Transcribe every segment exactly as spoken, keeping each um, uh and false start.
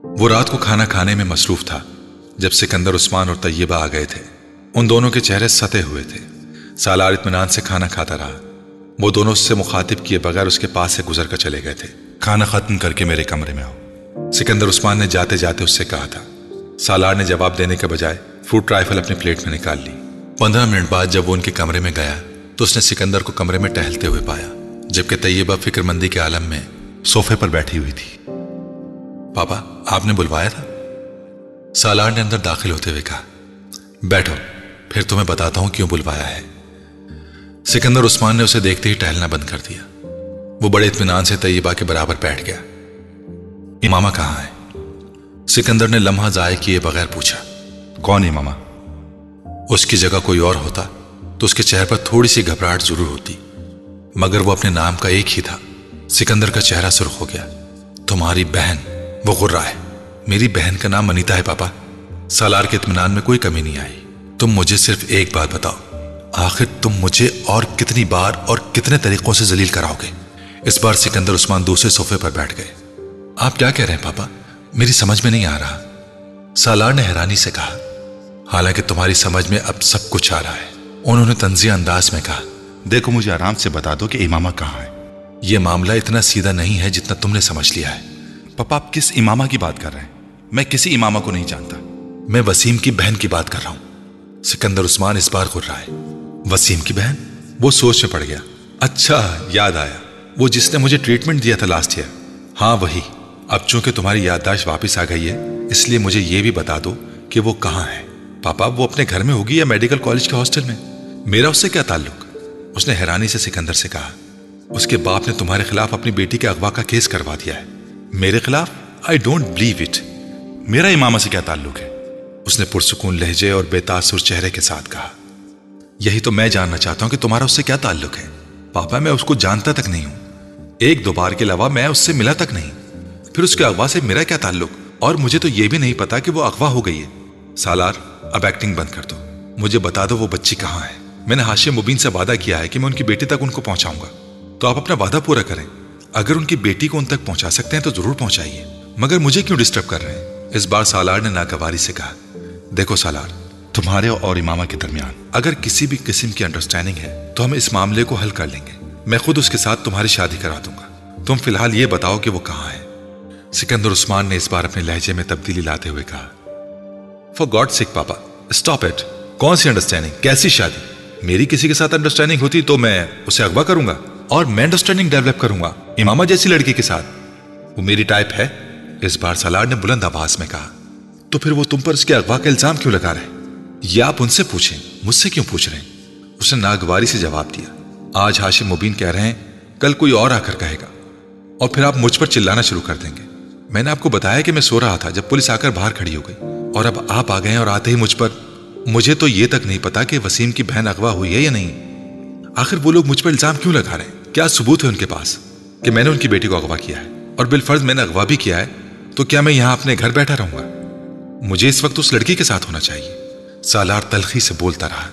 وہ رات کو کھانا کھانے میں مصروف تھا جب سکندر عثمان اور طیبہ آ گئے تھے۔ ان دونوں کے چہرے ستے ہوئے تھے۔ سالار اطمینان سے کھانا کھاتا رہا۔ وہ دونوں اس سے مخاطب کیے بغیر اس کے پاس سے گزر کر چلے گئے تھے۔ کھانا ختم کر کے میرے کمرے میں آؤ، سکندر عثمان نے جاتے جاتے اس سے کہا تھا۔ سالار نے جواب دینے کے بجائے فروٹ رائفل اپنی پلیٹ میں نکال لی۔ پندرہ منٹ بعد جب وہ ان کے کمرے میں گیا تو اس نے سکندر کو کمرے میں ٹہلتے ہوئے پایا، جبکہ طیبہ فکر مندی کے عالم میں صوفے پر بیٹھی ہوئی تھی۔ پاپا، آپ نے بلوایا تھا؟ سالار نے اندر داخل ہوتے ہوئے کہا۔ بیٹھو، پھر تمہیں بتاتا ہوں کیوں بلوایا ہے۔ سکندر عثمان نے اسے دیکھتے ہی ٹہلنا بند کر دیا۔ وہ بڑے اطمینان سے طیبہ کے برابر بیٹھ گیا۔ امامہ کہاں ہے؟ سکندر نے لمحہ ضائع کیے بغیر پوچھا۔ کون امامہ؟ اس کی جگہ کوئی اور ہوتا تو اس کے چہرے پر تھوڑی سی گھبراہٹ ضرور ہوتی، مگر وہ اپنے نام کا ایک ہی تھا۔ سکندر کا چہرہ سرخ ہو گیا۔ تمہاری بہن، وہ غرہ ہے۔ میری بہن کا نام انیتا ہے پاپا۔ سالار کے اطمینان میں کوئی کمی نہیں آئی۔ تم مجھے صرف ایک بات بتاؤ، آخر تم مجھے اور کتنی بار اور کتنے طریقوں سے ذلیل کراؤ گے؟ اس بار سکندر عثمان دوسرے صوفے پر بیٹھ گئے۔ آپ کیا کہہ رہے ہیں پاپا؟ میری سمجھ میں نہیں آ رہا، سالار نے حیرانی سے کہا۔ حالانکہ تمہاری سمجھ میں اب سب کچھ آ رہا ہے، انہوں نے طنزیہ انداز میں کہا۔ دیکھو، مجھے آرام سے بتا دو کہ امامہ کہاں ہے۔ یہ معاملہ اتنا سیدھا نہیں ہے جتنا تم نے سمجھ لیا ہے۔ پاپا، آپ کس امامہ کی بات کر رہے ہیں؟ میں کسی امامہ کو نہیں جانتا۔ میں وسیم کی بہن کی بات کر رہا ہوں۔ سکندر عثمان اس بار غر رہا ہے۔ وسیم کی بہن؟ وہ سوچ میں پڑ گیا۔ اچھا، یاد آیا، وہ جس نے مجھے ٹریٹمنٹ دیا تھا لاسٹ ایئر۔ ہاں وہی۔ اب چونکہ تمہاری یادداشت واپس آ گئی ہے، اس لیے مجھے یہ بھی بتا دو کہ وہ کہاں ہے۔ پاپا، وہ اپنے گھر میں ہوگی یا میڈیکل کالج کے ہاسٹل میں؟ میرا اس سے کیا تعلق؟ اس نے حیرانی سے سکندر سے کہا۔ اس کے باپ نے تمہارے خلاف اپنی بیٹی کے اغوا کا کیس کروا دیا ہے۔ میرے خلاف؟ I don't believe it. میرا امامہ سے کیا تعلق ہے؟ اس نے پرسکون لہجے اور بے تاثر چہرے کے ساتھ کہا۔ یہی تو میں جاننا چاہتا ہوں کہ تمہارا اس سے کیا تعلق ہے۔ پاپا، میں اس کو جانتا تک نہیں ہوں، ایک دو بار کے علاوہ میں اس سے ملا تک نہیں۔ پھر اس کے اغوا سے میرا کیا تعلق؟ اور مجھے تو یہ بھی نہیں پتا کہ وہ اغوا ہو گئی ہے۔ سالار، اب ایکٹنگ بند کر دو، مجھے بتا دو وہ بچی کہاں ہے۔ میں نے ہاشم مبین سے وعدہ کیا ہے کہ میں ان کی بیٹی تک ان کو پہنچاؤں گا، تو آپ اپنا وعدہ پورا کریں۔ اگر ان کی بیٹی کو ان تک پہنچا سکتے ہیں تو ضرور پہنچائیے، مگر مجھے کیوں ڈسٹرب کر رہے ہیں؟ اس بار سالار نے ناگواری سے کہا۔ دیکھو سالار، تمہارے اور امامہ کے درمیان اگر کسی بھی قسم کی انڈرسٹینڈنگ ہے تو ہم اس معاملے کو حل کر لیں گے۔ میں خود اس کے ساتھ تمہاری شادی کرا دوں گا۔ تم فی الحال یہ بتاؤ کہ وہ کہاں ہے۔ سکندر عثمان نے اس بار اپنے لہجے میں تبدیلی لاتے ہوئے کہا۔ For God sake papa, stop it. کون سی انڈرسٹینڈنگ؟ کیسی شادی؟ میری کسی کے ساتھ انڈرسٹینڈنگ ہوتی تو میں اسے اغوا کروں گا اور میں انڈرسٹینڈنگ ڈیولپ کروں گا امامہ جیسی لڑکی کے ساتھ؟ وہ میری ٹائپ ہے؟ اس بار سالار نے بلند آواز میں کہا۔ تو پھر وہ تم پر اس کے اغوا کا الزام کیوں لگا رہے؟ یہ آپ ان سے پوچھیں، مجھ سے کیوں پوچھ رہے ہیں؟ اس نے ناگواری سے جواب دیا۔ آج ہاشم مبین کہہ رہے ہیں، کل کوئی اور آ کر کہے گا، اور پھر آپ مجھ پر چلانا شروع کر دیں گے۔ میں نے آپ کو بتایا کہ میں سو رہا تھا جب پولیس آ کر باہر کھڑی ہو گئی، اور اب آپ آ گئے اور آتے ہی مجھ پر۔ مجھے تو یہ تک نہیں پتا کہ وسیم کی بہن اغوا ہوئی ہے یا نہیں۔ آخر وہ لوگ مجھ پر الزام کیوں لگا رہے ہیں؟ کیا ثبوت ہے ان کے پاس کہ میں نے ان کی بیٹی کو اغوا کیا ہے؟ اور بالفرض میں نے اغوا بھی کیا ہے تو کیا میں یہاں اپنے گھر بیٹھا رہوں گا؟ مجھے اس وقت اس لڑکی کے ساتھ ہونا چاہیے۔ سالار تلخی سے بولتا رہا۔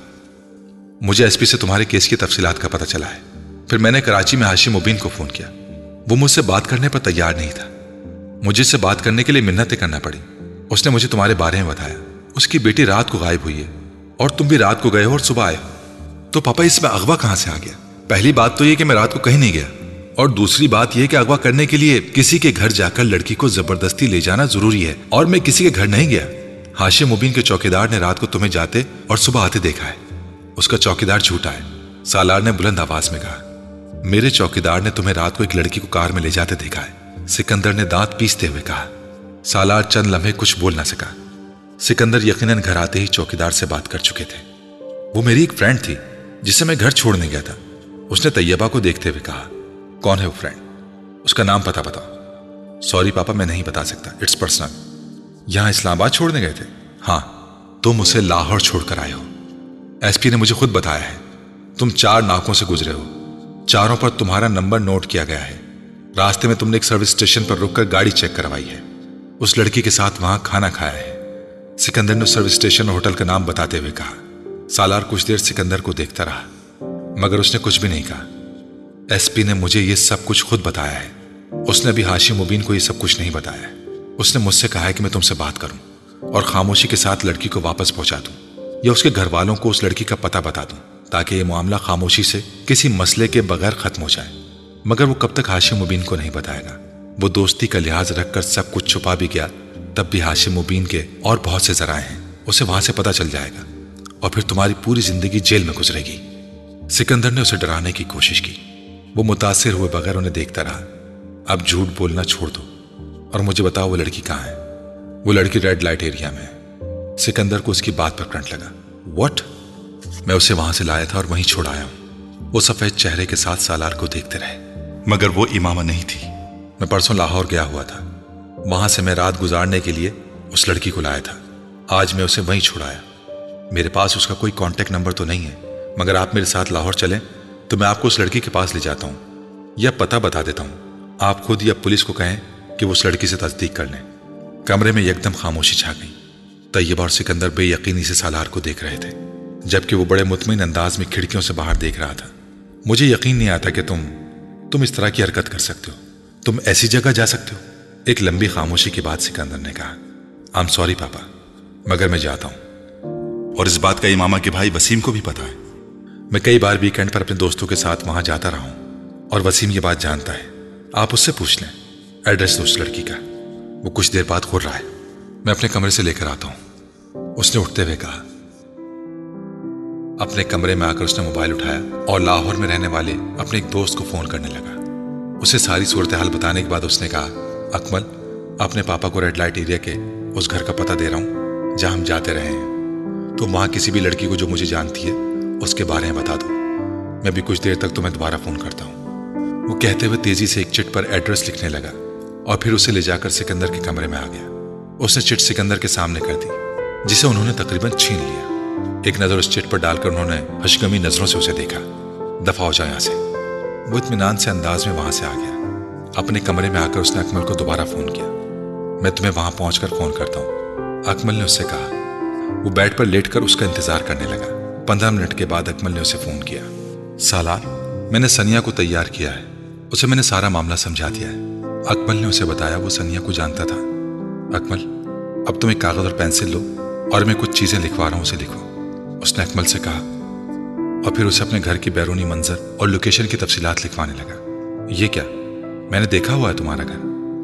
مجھے ایس پی سے تمہارے کیس کی تفصیلات کا پتہ چلا ہے۔ پھر میں نے کراچی میں ہاشم مبین کو فون کیا، وہ مجھ سے بات کرنے پر تیار نہیں تھا۔ مجھے اس سے بات کرنے کے لیے منتیں کرنا پڑی۔ اس نے مجھے تمہارے بارے میں بتایا، اس کی بیٹی رات کو غائب ہوئی ہے اور تم بھی رات کو گئے ہو اور صبح آئے ہو۔ تو پاپا، اس میں اغوا کہاں سے آ گیا؟ پہلی بات تو یہ کہ میں رات کو کہیں نہیں گیا، اور دوسری بات یہ کہ اغوا کرنے کے لیے کسی کے گھر جا کر لڑکی کو زبردستی لے جانا ضروری ہے، اور میں کسی کے گھر نہیں گیا۔ ہاشم مبین کے چوکیدار نے رات کو تمہیں جاتے اور صبح آتے دیکھا ہے۔ اس کا چوکیدار جھوٹا ہے، سالار نے بلند آواز میں کہا۔ میرے چوکیدار نے تمہیں رات کو ایک لڑکی کو کار میں لے جاتے دیکھا ہے، سکندر نے دانت پیستے ہوئے کہا۔ سالار چند لمحے کچھ بول نہ سکا۔ سکندر یقیناً گھر آتے ہی چوکیدار سے بات کر چکے تھے۔ وہ میری ایک فرینڈ تھی جسے میں گھر چھوڑنے گیا تھا، اس نے طیبہ کو دیکھتے ہوئے کہا۔ کون ہے وہ فرینڈ؟ اس کا نام پتہ بتاؤ۔ سوری پاپا، میں نہیں بتا سکتا، اٹس پرسنل۔ یہاں اسلام آباد چھوڑنے گئے تھے؟ ہاں۔ تم اسے لاہور چھوڑ کر آئے ہو، ایس پی نے مجھے خود بتایا ہے۔ تم چار ناکوں سے گزرے ہو، چاروں پر تمہارا نمبر نوٹ کیا گیا ہے۔ راستے میں تم نے ایک سروس اسٹیشن پر رک کر گاڑی چیک کروائی ہے، اس لڑکی کے ساتھ وہاں کھانا کھایا ہے۔ سکندر نے سروس اسٹیشن اور ہوٹل کا نام بتاتے ہوئے کہا۔ سالار کچھ دیر سکندر کو دیکھتا رہا، مگر اس نے کچھ بھی نہیں کہا۔ ایس پی نے مجھے یہ سب کچھ خود بتایا ہے، اس نے بھی ہاشم مبین کو یہ سب کچھ نہیں بتایا ہے۔ اس نے مجھ سے کہا ہے کہ میں تم سے بات کروں اور خاموشی کے ساتھ لڑکی کو واپس پہنچا دوں یا اس کے گھر والوں کو اس لڑکی کا پتہ بتا دوں تاکہ یہ معاملہ خاموشی سے کسی مسئلے کے بغیر ختم ہو جائے۔ مگر وہ کب تک ہاشم مبین کو نہیں بتائے گا۔ وہ دوستی کا لحاظ رکھ کر سب کچھ چھپا بھی گیا، تب بھی ہاشم مبین کے اور بہت سے ذرائع ہیں، اسے وہاں سے پتہ چل جائے گا اور پھر تمہاری پوری زندگی جیل میں گزرے گی۔ سکندر نے اسے ڈرانے کی کوشش کی۔ وہ متاثر ہوئے بغیر انہیں دیکھتا رہا۔ اب جھوٹ بولنا چھوڑ دو اور مجھے بتاؤ وہ لڑکی کہاں ہے؟ وہ لڑکی ریڈ لائٹ ایریا میں ہے۔ سکندر کو اس کی بات پر کرنٹ لگا۔ واٹ؟ میں اسے وہاں سے لایا تھا اور وہیں چھوڑایا ہوں۔ وہ سفید چہرے کے ساتھ سالار کو دیکھتے رہے۔ مگر وہ امامہ نہیں تھی۔ میں پرسوں لاہور گیا ہوا تھا، وہاں سے میں رات گزارنے کے لیے اس لڑکی کو لایا تھا۔ آج میں اسے وہیں چھوڑایا۔ میرے پاس اس کا کوئی کانٹیکٹ نمبر تو نہیں ہے، مگر آپ میرے ساتھ لاہور چلیں تو میں آپ کو اس لڑکی کے پاس لے جاتا ہوں یا پتہ بتا دیتا ہوں۔ آپ خود یا پولیس کو کہیں کہ وہ اس لڑکی سے تصدیق کر لیں۔ کمرے میں یکدم خاموشی چھا گئی۔ طیبہ اور سکندر بے یقینی سے سالار کو دیکھ رہے تھے، جبکہ وہ بڑے مطمئن انداز میں کھڑکیوں سے باہر دیکھ رہا تھا۔ مجھے یقین نہیں آتا کہ تم تم اس طرح کی حرکت کر سکتے ہو، تم ایسی جگہ جا سکتے ہو۔ ایک لمبی خاموشی کے بعد سکندر نے کہا، آئی ایم سوری پاپا، مگر میں جاتا ہوں۔ اور اس بات کا امامہ کے بھائی وسیم کو بھی پتا ہے۔ میں کئی بار ویکینڈ پر اپنے دوستوں کے ساتھ وہاں جاتا رہا ہوں اور وسیم یہ بات جانتا ہے۔ آپ اس سے پوچھ لیں ایڈریس دو اس لڑکی کا۔ وہ کچھ دیر بعد گھر رہا ہے، میں اپنے کمرے سے لے کر آتا ہوں، اس نے اٹھتے ہوئے کہا۔ اپنے کمرے میں آ کر اس نے موبائل اٹھایا اور لاہور میں رہنے والے اپنے ایک دوست کو فون کرنے لگا۔ اسے ساری صورتحال بتانے کے بعد اس نے کہا، اکمل، اپنے پاپا کو ریڈ لائٹ ایریا کے اس گھر کا پتہ دے رہا ہوں جہاں ہم جاتے رہے ہیں۔ تم وہاں کسی بھی لڑکی کو جو مجھے جانتی ہے اس کے بارے میں بتا دو، میں بھی کچھ دیر تک تمہیں دوبارہ فون کرتا ہوں۔ وہ کہتے ہوئے تیزی سے ایک چٹ پر ایڈریس لکھنے لگا اور پھر اسے لے جا کر سکندر کے کمرے میں آ گیا۔ اس نے چٹ سکندر کے سامنے کر دی، جسے انہوں نے تقریباً چھین لیا۔ ایک نظر اس چٹ پر ڈال کر انہوں نے ہشگمی نظروں سے اسے دیکھا۔ دفع ہو جائے یہاں سے۔ وہ اطمینان سے انداز میں وہاں سے آ گیا۔ اپنے کمرے میں آ کر اس نے اکمل کو دوبارہ فون کیا۔ میں تمہیں وہاں پہنچ کر فون کرتا ہوں، اکمل نے اس سے کہا۔ وہ بیڈ پر لیٹ کر اس کا انتظار کرنے لگا۔ پندرہ منٹ کے بعد اکمل نے اسے فون کیا۔ سالار، میں نے سنیا کو تیار کیا ہے، اسے میں نے سارا معاملہ سمجھا دیا ہے۔ اکمل نے اسے بتایا وہ سنیا کو جانتا تھا۔ اکمل، اب تم ایک کاغذ اور پینسل لو اور میں کچھ چیزیں لکھوا رہا ہوں، اسے لکھو، اس نے اکمل سے کہا، اور پھر اسے اپنے گھر کی بیرونی منظر اور لوکیشن کی تفصیلات لکھوانے لگا۔ یہ کیا؟ میں نے دیکھا ہوا ہے تمہارا گھر؟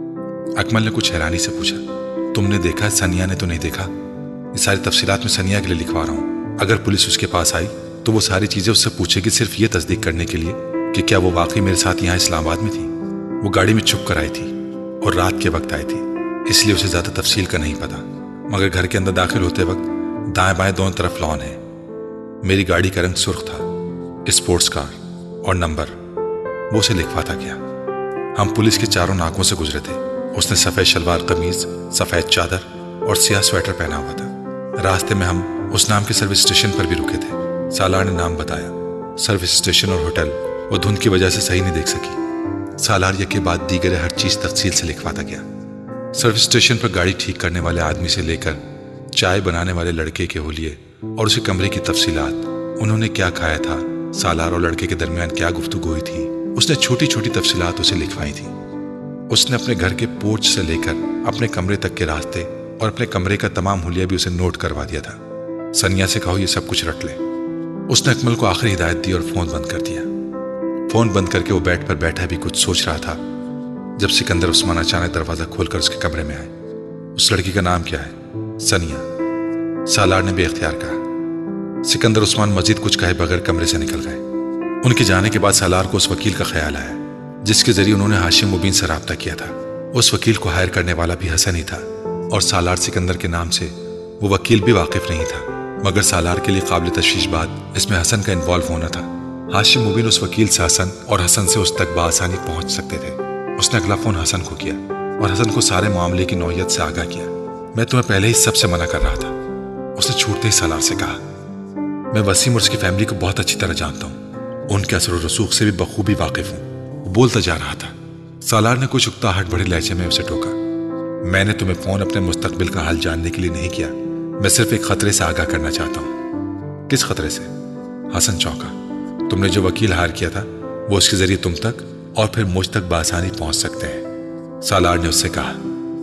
اکمل نے کچھ حیرانی سے پوچھا۔ تم نے دیکھا، سنیا نے تو نہیں دیکھا؟ یہ ساری تفصیلات میں سنیا کے لیے لکھوا رہا ہوں۔ اگر پولیس اس کے پاس آئی تو وہ ساری چیزیں اس سے پوچھے گی، صرف یہ تصدیق کرنے کے لیے کہ کیا وہ واقعی میرے ساتھ یہاں اسلام آباد میں تھی۔ وہ گاڑی میں چھپ کر آئی تھی اور رات کے وقت آئی تھی، اس لیے اسے زیادہ تفصیل کا نہیں پتا، مگر گھر کے اندر داخل ہوتے وقت دائیں بائیں دونوں طرف لان ہے۔ میری گاڑی کا رنگ سرخ تھا، اسپورٹس کار، اور نمبر وہ اسے لکھواتا گیا۔ ہم پولیس کے چاروں ناکوں سے گزرے تھے۔ اس نے سفید شلوار قمیض، سفید چادر اور سیاہ سویٹر پہنا ہوا تھا۔ راستے میں ہم اس نام کے سروس اسٹیشن پر بھی رکے تھے۔ سالار نے نام بتایا۔ سروس اسٹیشن اور ہوٹل وہ دھند کی وجہ سے صحیح نہیں دیکھ سکی۔ سالار یہ کے بعد دیگر ہر چیز تفصیل سے لکھواتا گیا۔ سروس اسٹیشن پر گاڑی ٹھیک کرنے والے آدمی سے لے کر چائے بنانے والے لڑکے کے حلیے اور اسے کمرے کی تفصیلات، انہوں نے کیا کھایا تھا، سالار اور لڑکے کے درمیان کیا گفتگو ہوئی تھی، اس نے چھوٹی چھوٹی تفصیلات اسے لکھوائی تھی۔ اس نے اپنے گھر کے پورچ سے لے کر اپنے کمرے تک کے راستے اور اپنے کمرے کا تمام حلیہ بھی اسے نوٹ کروا دیا تھا۔ سنیا سے کہو یہ سب کچھ رکھ لے۔ اس نے اکمل کو آخری ہدایت دی اور فون بند کر دیا۔ فون بند کر کے وہ بیڈ پر بیٹھا بھی کچھ سوچ رہا تھا جب سکندر عثمان اچانک دروازہ کھول کر اس کے کمرے میں آئے۔ اس لڑکی کا نام کیا ہے؟ سنیا، سالار نے بے اختیار کہا۔ سکندر عثمان مزید کچھ کہے بغیر کمرے سے نکل گئے۔ ان کے جانے کے بعد سالار کو اس وکیل کا خیال آیا جس کے ذریعے انہوں نے ہاشم مبین سے رابطہ کیا تھا۔ اس وکیل کو ہائر کرنے والا بھی حسن ہی تھا اور سالار سکندر کے نام سے وہ وکیل بھی واقف نہیں تھا، مگر سالار کے لیے قابل تشویش بات اس میں حسن کا انوالو ہونا تھا۔ ہاشم مبین اس وکیل سے حسن اور حسن سے اس تک بآسانی پہنچ سکتے تھے۔ اس نے اگلا فون حسن کو کیا اور حسن کو سارے معاملے کی نوعیت سے آگاہ کیا۔ میں تمہیں پہلے ہی سب سے منع کر رہا تھا، اس نے چھوٹتے ہی سالار سے کہا۔ میں وسیم اور اس کی فیملی کو بہت اچھی طرح جانتا ہوں، ان کے اثر و رسوخ سے بھی بخوبی واقف ہوں۔ وہ بولتا جا رہا تھا۔ سالار نے کچھ اکتاہٹ بھرے لہجے میں اسے ٹوکا۔ میں نے تمہیں فون اپنے مستقبل کا حال جاننے کے لیے نہیں کیا، میں صرف ایک خطرے سے آگاہ کرنا چاہتا ہوں۔ کس خطرے سے؟ حسن چونکا۔ تم نے جو وکیل ہائر کیا تھا وہ اس کے ذریعے تم تک اور پھر مجھ تک بآسانی پہنچ سکتے ہیں، سالار نے اس سے کہا۔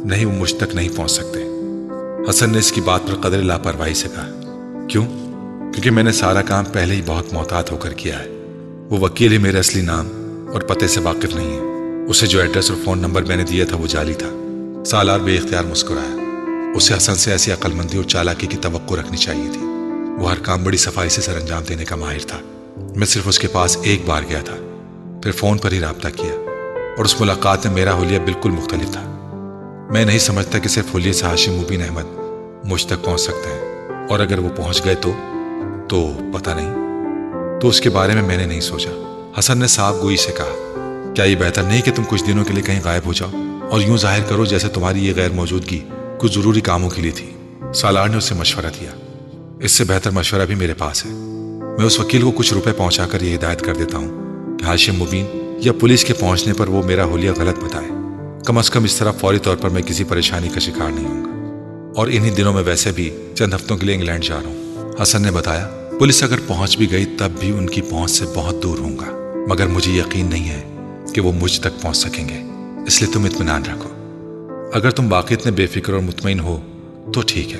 نہیں، وہ مجھ تک نہیں پہنچ سکتے۔ حسن نے اس کی بات پر قدر لاپرواہی سے کہا۔ کیوں؟ کیونکہ میں نے سارا کام پہلے ہی بہت محتاط ہو کر کیا ہے۔ وہ وکیل ہی میرے اصلی نام اور پتے سے واقف نہیں ہے۔ اسے جو ایڈریس اور فون نمبر میں نے دیا تھا وہ جعلی تھا۔ سالار بے اختیار مسکرایا۔ اسے حسن سے ایسی عقل مندی اور چالاکی کی توقع رکھنی چاہیے تھی۔ وہ ہر کام بڑی صفائی سے سر انجام دینے کا ماہر تھا۔ میں صرف اس کے پاس ایک بار گیا تھا، پھر فون پر ہی رابطہ کیا، اور اس ملاقات میں میرا حلیہ بالکل مختلف تھا۔ میں نہیں سمجھتا کہ صرف حلیے سے ہاشم مبین احمد مجھ تک پہنچ سکتے ہیں، اور اگر وہ پہنچ گئے تو تو پتہ نہیں۔ تو اس کے بارے میں میں نے نہیں سوچا۔ حسن نے صاف گوئی سے کہا، کیا یہ بہتر نہیں کہ تم کچھ دنوں کے لیے کہیں غائب ہو جاؤ اور یوں ظاہر کرو جیسے تمہاری یہ غیر موجودگی کچھ ضروری کاموں کے لیے تھی؟ سالار نے اسے مشورہ دیا۔ اس سے بہتر مشورہ بھی میرے پاس ہے۔ میں اس وکیل کو کچھ روپے پہنچا کر یہ ہدایت کر دیتا ہوں کہ ہاشم مبین یا پولیس کے پہنچنے پر وہ میرا حلیہ غلط بتائے۔ کم از کم اس طرح فوری طور پر میں کسی پریشانی کا شکار نہیں ہوں گا۔ اور انہی دنوں میں ویسے بھی چند ہفتوں کے لیے انگلینڈ جا رہا ہوں۔ حسن نے بتایا، پولیس اگر پہنچ بھی گئی تب بھی ان کی پہنچ سے بہت دور ہوں گا، مگر مجھے یقین نہیں ہے کہ وہ مجھ تک پہنچ سکیں گے، اس لیے تم اطمینان رکھو۔ اگر تم باقی اتنے بے فکر اور مطمئن ہو تو ٹھیک ہے،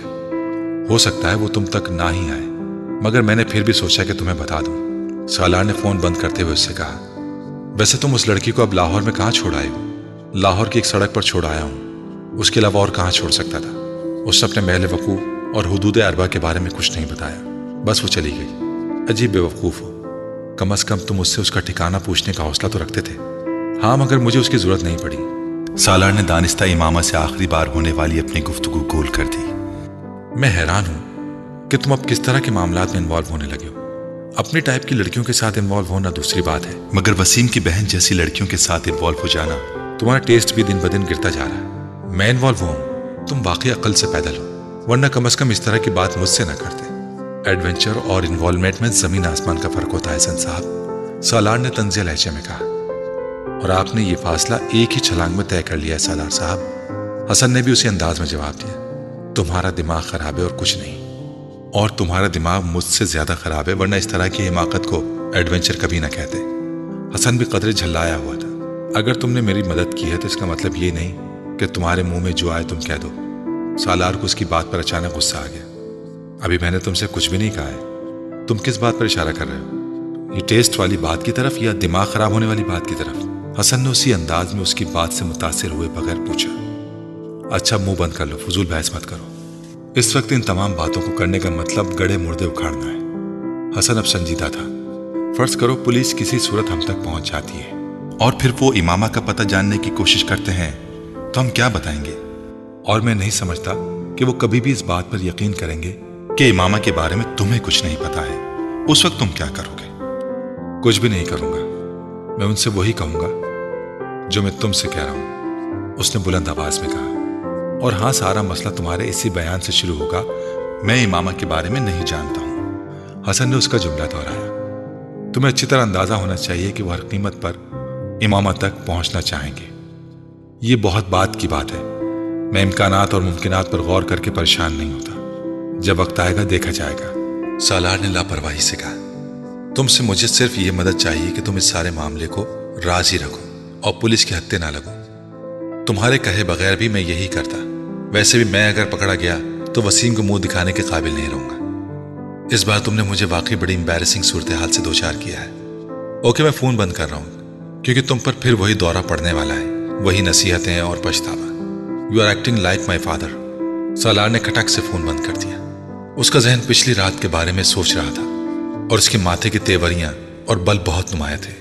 ہو سکتا ہے وہ تم تک نہ ہی آئے، مگر میں نے پھر بھی سوچا کہ تمہیں بتا دوں۔ سالار نے فون بند کرتے ہوئے اس سے کہا، ویسے تم اس لڑکی کو اب لاہور میں کہاں چھوڑ آئے ہو؟ لاہور کی ایک سڑک پر چھوڑ آیا ہوں، اس کے علاوہ اور کہاں چھوڑ سکتا تھا؟ اس نے اپنے محل وقوع اور حدود اربع کے بارے میں کچھ نہیں بتایا، بس وہ چلی گئی۔ عجیب بے وقوف ہو، کم از کم تم اس سے اس کا ٹھکانہ پوچھنے کا حوصلہ تو رکھتے تھے۔ ہاں، مگر مجھے اس کی ضرورت نہیں پڑی۔ سالار نے دانستہ امامہ سے آخری بار ہونے والی اپنی گفتگو گول کر دی۔ میں حیران ہوں کہ تم اب کس طرح کے معاملات میں انوالو ہونے لگے ہو۔ اپنی ٹائپ کی لڑکیوں کے ساتھ انوالو ہونا دوسری بات ہے، مگر وسیم کی بہن جیسی لڑکیوں کے ساتھ انوالو ہو جانا، تمہارا ٹیسٹ بھی دن بدن گرتا جا رہا ہے۔ میں انوالو ہوں، تم واقعی عقل سے پیدل ہو، ورنہ کم از کم اس طرح کی بات مجھ سے نہ کرتے۔ ایڈونچر اور انوالومنٹ میں زمین آسمان کا فرق ہوتا ہے حسن صاحب، سالار نے طنزیہ لہجے میں کہا، اور آپ نے یہ فاصلہ ایک ہی چھلانگ میں طے کر لیا ہے سالار صاحب۔ حسن نے بھی اسی انداز میں جواب دیا، تمہارا دماغ خراب ہے اور کچھ نہیں، اور تمہارا دماغ مجھ سے زیادہ خراب ہے، ورنہ اس طرح کی حماقت کو ایڈونچر کبھی نہ کہتے۔ حسن بھی قدرے جھلایا ہوا تھا۔ اگر تم نے میری مدد کی ہے تو اس کا مطلب یہ نہیں کہ تمہارے منہ میں جو آئے تم کہہ دو۔ سالار کو اس کی بات پر اچانک غصہ آ گیا۔ ابھی میں نے تم سے کچھ بھی نہیں کہا ہے، تم کس بات پر اشارہ کر رہے ہو؟ یہ ٹیسٹ والی بات کی طرف یا دماغ خراب ہونے والی بات کی طرف؟ حسن نے اسی انداز میں اس کی بات سے متاثر ہوئے بغیر پوچھا۔ اچھا، منہ بند کر لو، فضول بحث مت کرو۔ اس وقت ان تمام باتوں کو کرنے کا مطلب گڑے مردے اکھاڑنا ہے۔ حسن اب سنجیدہ تھا۔ فرض کرو پولیس کسی صورت ہم تک پہنچ جاتی ہے اور پھر وہ امامہ کا پتہ جاننے کی کوشش کرتے ہیں تو ہم کیا بتائیں گے؟ اور میں نہیں سمجھتا کہ وہ کبھی بھی اس بات پر یقین کریں گے کہ امامہ کے بارے میں تمہیں کچھ نہیں پتا ہے۔ اس وقت تم کیا کرو گے؟ کچھ بھی نہیں کروں گا، میں ان سے وہی کہوں گا جو میں تم سے کہہ رہا ہوں، اس نے بلند آواز میں کہا۔ اور ہاں، سارا مسئلہ تمہارے اسی بیان سے شروع ہوگا، میں امامہ کے بارے میں نہیں جانتا ہوں۔ حسن نے اس کا جملہ دہرایا۔ تمہیں اچھی طرح اندازہ ہونا چاہیے کہ وہ ہر قیمت پر امامہ تک پہنچنا چاہیں گے۔ یہ بہت بات کی بات ہے، میں امکانات اور ممکنات پر غور کر کے پریشان نہیں ہوتا، جب وقت آئے گا دیکھا جائے گا۔ سالار نے لاپرواہی سے کہا، تم سے مجھے صرف یہ مدد چاہیے کہ تم اس سارے معاملے کو راز ہی رکھو اور پولیس کے ہتھے نہ لگو۔ تمہارے کہے بغیر بھی میں یہی کرتا، ویسے بھی میں اگر پکڑا گیا تو وسیم کو منہ دکھانے کے قابل نہیں رہوں گا۔ اس بار تم نے مجھے واقعی بڑی امبیرسنگ صورتحال سے دوچار کیا ہے۔ اوکے، میں فون بند کر رہا ہوں کیونکہ تم پر پھر وہی دورہ پڑنے والا ہے، وہی نصیحتیں اور پچھتاوا۔ You are acting like my father. Salar نے کھٹک سے فون بند کر دیا۔ اس کا ذہن پچھلی رات کے بارے میں سوچ رہا تھا اور اس کے ماتھے کی تیوریاں اور بل بہت نمایاں تھے۔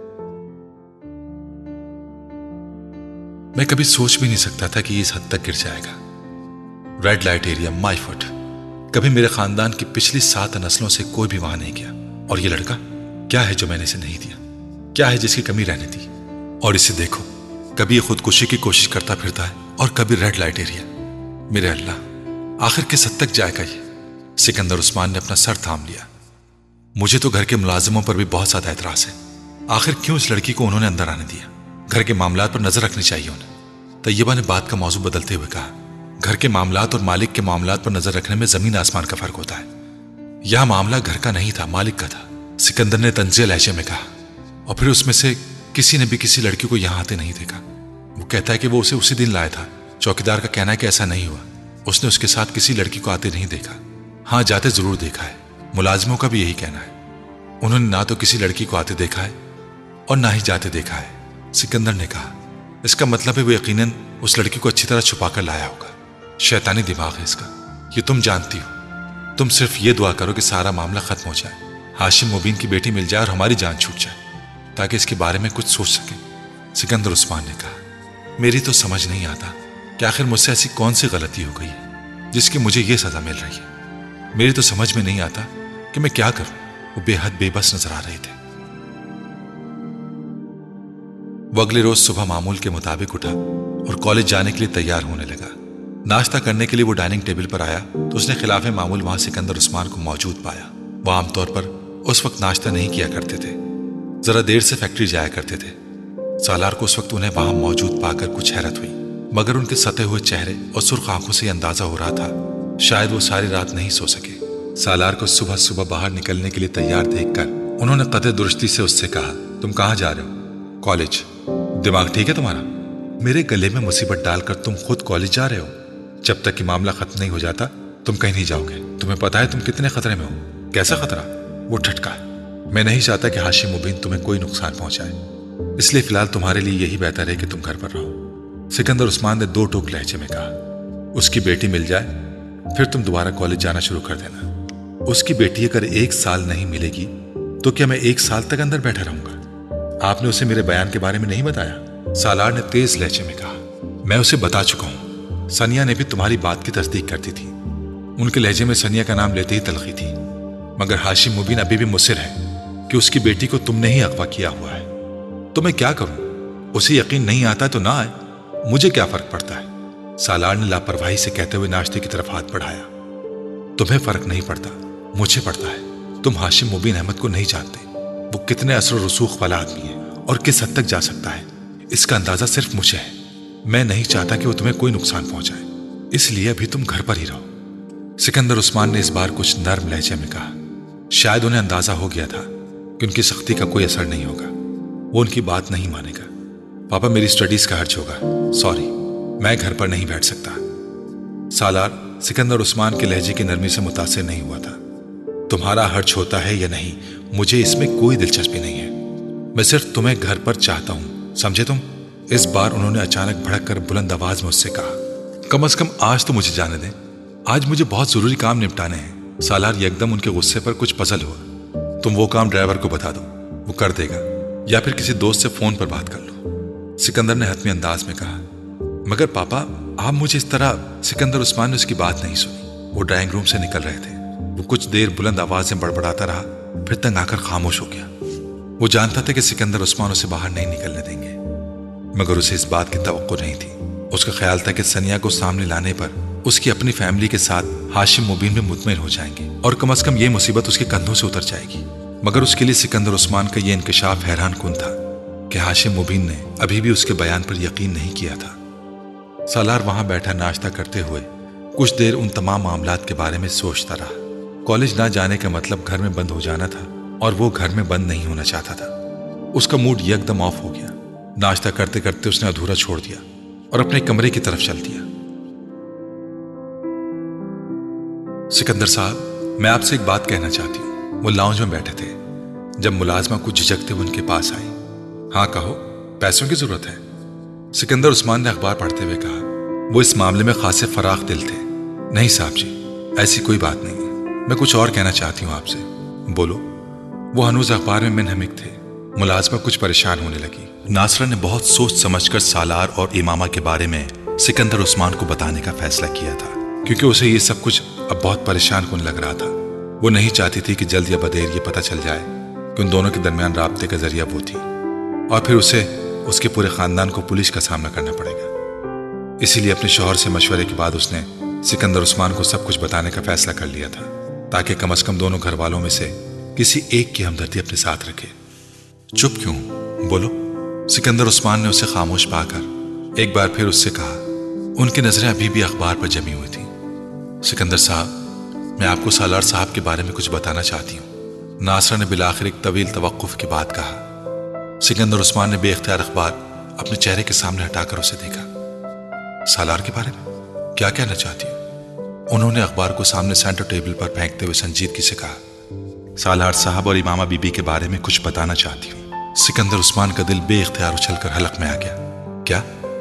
میں کبھی سوچ بھی نہیں سکتا تھا کہ یہ اس حد تک گر جائے گا۔ Red light area, my foot, کبھی میرے خاندان کی پچھلی سات نسلوں سے کوئی بھی وہاں نہیں گیا، اور یہ لڑکا کیا ہے جو میں نے اسے نہیں دیا؟ کیا ہے جس کی کمی رہنے دی؟ اور اسے دیکھو، کبھی یہ خودکشی کی کوشش کرتا پھرتا ہے اور کبھی ریڈ لائٹ ایریا۔ میرے اللہ، آخر کس حد تک جائے گا یہ؟ سکندر عثمان نے اپنا سر تھام لیا۔ مجھے تو گھر کے ملازموں پر بھی بہت زیادہ اعتراض ہے۔ آخر کیوں اس لڑکی کو انہوں نے اندر آنے دیا؟ گھر کے معاملات پر نظر رکھنی چاہیے انہیں۔ طیبہ نے بات کا موضوع بدلتے ہوئے کہا، گھر کے معاملات اور مالک کے معاملات پر نظر رکھنے میں زمین آسمان کا فرق ہوتا ہے۔ یہ معاملہ گھر کا نہیں تھا، مالک کا تھا، سکندر نے طنزیہ لہجے میں کہا۔ اور پھر اس میں سے کسی نے بھی کسی لڑکی کو یہاں آتے نہیں دیکھا۔ وہ کہتا ہے کہ وہ اسے اسی دن لایا تھا चौकीदार का कहना है कि ऐसा नहीं हुआ। उसने उसके साथ किसी लड़की को आते नहीं देखा। हाँ, जाते जरूर देखा है। मुलाजिमों का भी यही कहना है। उन्होंने ना तो किसी लड़की को आते देखा है और ना ही जाते देखा है। सिकंदर ने कहा, इसका मतलब है वो यकीनन उस लड़की को अच्छी तरह छुपा कर लाया होगा। शैतानी दिमाग है इसका, ये तुम जानती हो। तुम सिर्फ ये दुआ करो कि सारा मामला खत्म हो जाए, हाशिम मुबीन की बेटी मिल जाए और हमारी जान छूट जाए, ताकि इसके बारे में कुछ सोच सकें। सिकंदर उस्मान ने कहा, मेरी तो समझ नहीं आता कि आखिर मुझसे ऐसी कौन सी गलती हो गई है जिसकी मुझे ये सजा मिल रही है। मेरी तो समझ में नहीं आता कि मैं क्या करूं। वो बेहद बेबस नजर आ रहे थे। वो अगले रोज सुबह मामूल के मुताबिक उठा और कॉलेज जाने के लिए तैयार होने लगा। नाश्ता करने के लिए वो डाइनिंग टेबल पर आया तो उसने खिलाफ मामूल वहां सिकंदर उस्मान को मौजूद पाया। वो आमतौर पर उस वक्त नाश्ता नहीं किया करते थे, जरा देर से फैक्ट्री जाया करते थे। सालार को उस वक्त उन्हें वहां मौजूद पाकर कुछ हैरत हुई, मगर उनके सते हुए चेहरे और सुर्ख आंखों से अंदाजा हो रहा था शायद वो सारी रात नहीं सो सके। सालार को सुबह सुबह बाहर निकलने के लिए तैयार देखकर उन्होंने कतई दुरुस्ती से उससे कहा, तुम कहाँ जा रहे हो? कॉलेज। दिमाग ठीक है तुम्हारा? मेरे गले में मुसीबत डालकर तुम खुद कॉलेज जा रहे हो। जब तक कि मामला खत्म नहीं हो जाता तुम कहीं नहीं जाओगे। तुम्हें पता है तुम कितने खतरे में हो? कैसा खतरा? वो ठटका, मैं नहीं चाहता कि हाशिम मुबीन तुम्हें कोई नुकसान पहुंचाए, इसलिए फिलहाल तुम्हारे लिए यही बेहतर है कि तुम घर पर रहो। सिकंदर उस्मान ने दो टोक लहजे में कहा, उसकी बेटी मिल जाए फिर तुम दोबारा कॉलेज जाना शुरू कर देना। उसकी बेटी अगर एक साल नहीं मिलेगी तो क्या मैं एक साल तक अंदर बैठा रहूंगा? आपने उसे मेरे बयान के बारे में नहीं बताया? सालार ने तेज लहजे में कहा, मैं उसे बता चुका हूं। सनिया ने भी तुम्हारी बात की तस्दीक करती थी। उनके लहजे में सनिया का नाम लेते ही तलखी थी। मगर हाशिम मुबीन अभी भी मुसिर है कि उसकी बेटी को तुमने ही अगवा किया हुआ है। तो मैं क्या करूं? उसे यकीन नहीं आता तो ना आए, मुझे क्या फर्क पड़ता है? सालार ने लापरवाही से कहते हुए नाश्ते की तरफ हाथ बढ़ाया। तुम्हें फर्क नहीं पड़ता, मुझे पड़ता है। तुम हाशिम मुबीन अहमद को नहीं जानते। वो कितने असर रसूख वाला आदमी है और किस हद तक जा सकता है, इसका अंदाजा सिर्फ मुझे है। मैं नहीं चाहता कि वो तुम्हें कोई नुकसान पहुंचाए, इसलिए अभी तुम घर पर ही रहो। सिकंदर उस्मान ने इस बार कुछ नर्म लहजे में कहा। शायद उन्हें अंदाजा हो गया था कि उनकी सख्ती का कोई असर नहीं होगा। वो उनकी बात नहीं मानेगा। पापा, मेरी स्टडीज का हर्ज होगा, सॉरी, मैं घर पर नहीं बैठ सकता। सालार सिकंदर उस्मान के लहजे की नरमी से मुतासिर नहीं हुआ था। तुम्हारा हर्ज होता है या नहीं, मुझे इसमें कोई दिलचस्पी नहीं है। मैं सिर्फ तुम्हें घर पर चाहता हूं, समझे तुम? इस बार उन्होंने अचानक भड़क कर बुलंद आवाज में उससे कहा, कम अज कम आज तो मुझे जाने दें, आज मुझे बहुत जरूरी काम निपटाने हैं। सालार एकदम उनके गुस्से पर कुछ पजल हुआ। तुम वो काम ड्राइवर को बता दो, वो कर देगा, या फिर किसी दोस्त से फोन पर बात कर लो। सिकंदर ने हतमी अंदाज में कहा, मगर पापा आप मुझे इस तरह। सिकंदर उस्मान ने उसकी बात नहीं सुनी। वो ड्राइंग रूम से निकल रहे थे। वो कुछ देर बुलंद आवाज में बड़बड़ाता रहा, फिर तंग आकर खामोश हो गया। वो जानता था कि सिकंदर उस्मान उसे बाहर नहीं निकलने देंगे, मगर उसे इस बात की तवक्को नहीं थी। उसका ख्याल था कि सनिया को सामने लाने पर उसकी अपनी फैमिली के साथ हाशिम मुबीन भी मुतमईन हो जाएंगे और कम अज कम ये मुसीबत उसके कंधों से उतर जाएगी। मगर उसके लिए सिकंदर उस्मान का ये इंकशाफ हैरान कुन था कि हाशिम मुबीन ने अभी भी उसके बयान पर यकीन नहीं किया था। सालार वहां बैठा नाश्ता करते हुए कुछ देर उन तमाम मामलात के बारे में सोचता रहा। कॉलेज ना जाने का मतलब घर में बंद हो जाना था और वो घर में बंद नहीं होना चाहता था। उसका मूड यकदम ऑफ हो गया। नाश्ता करते करते उसने अधूरा छोड़ दिया और अपने कमरे की तरफ चल दिया। सिकंदर साहब, मैं आपसे एक बात कहना चाहती हूँ। वो लाउंज में बैठे थे जब मुलाजमा कुछ झिझकते हुए उनके पास आई। हाँ कहो, पैसों की जरूरत है? सिकंदर उस्मान ने अखबार पढ़ते हुए कहा। वो इस मामले में खासे फराख दिल थे। नहीं साहब जी, ऐसी कोई बात नहीं है। मैं कुछ और कहना चाहती हूँ आपसे। बोलो। वो हनूज अखबार में मुनहमिक थे। मुलाजमा कुछ परेशान होने लगी। नासरा ने बहुत सोच समझकर सालार और इमामा के बारे में सिकंदर उस्मान को बताने का फैसला किया था, क्योंकि उसे ये सब कुछ अब बहुत परेशान कुन लग रहा था। वो नहीं चाहती थी कि जल्द या बदेर ये पता चल जाए कि उन दोनों के दरमियान राब्ते का जरिया वो थी और फिर उसे उसके पूरे खानदान को पुलिस का सामना करना पड़ेगा। इसीलिए अपने शौहर से मशवरे के बाद उसने सिकंदर उस्मान को सब कुछ बताने का फैसला कर लिया था, ताकि कम से कम दोनों घर वालों में से किसी एक की हमदर्दी अपने साथ रखे। चुप क्यों? बोलो। सिकंदर उस्मान ने उसे खामोश पाकर एक बार फिर उससे कहा। उनकी नजरें अभी भी अखबार पर जमी हुई थी। सिकंदर साहब, मैं आपको सालार साहब के बारे में कुछ बताना चाहती हूँ। नासरा ने बिलाखिर एक तवील तवक्कुफ के बाद कहा। सिकंदर उस्मान ने बेख्तियार अखबार अपने चेहरे के सामने हटाकर उसे देखा। سالار کے بارے میں کیا کہنا چاہتی ہو؟ انہوں نے اخبار کو سامنے سینٹر ٹیبل پر پھینکتے ہوئے سنجیدگی سے کہا۔ سالار صاحب اور امامہ بی بی کے بارے میں کچھ بتانا چاہتی ہوں۔ سکندر عثمان کا دل بے اختیار اچھل کر حلق میں آ گیا۔ کیا؟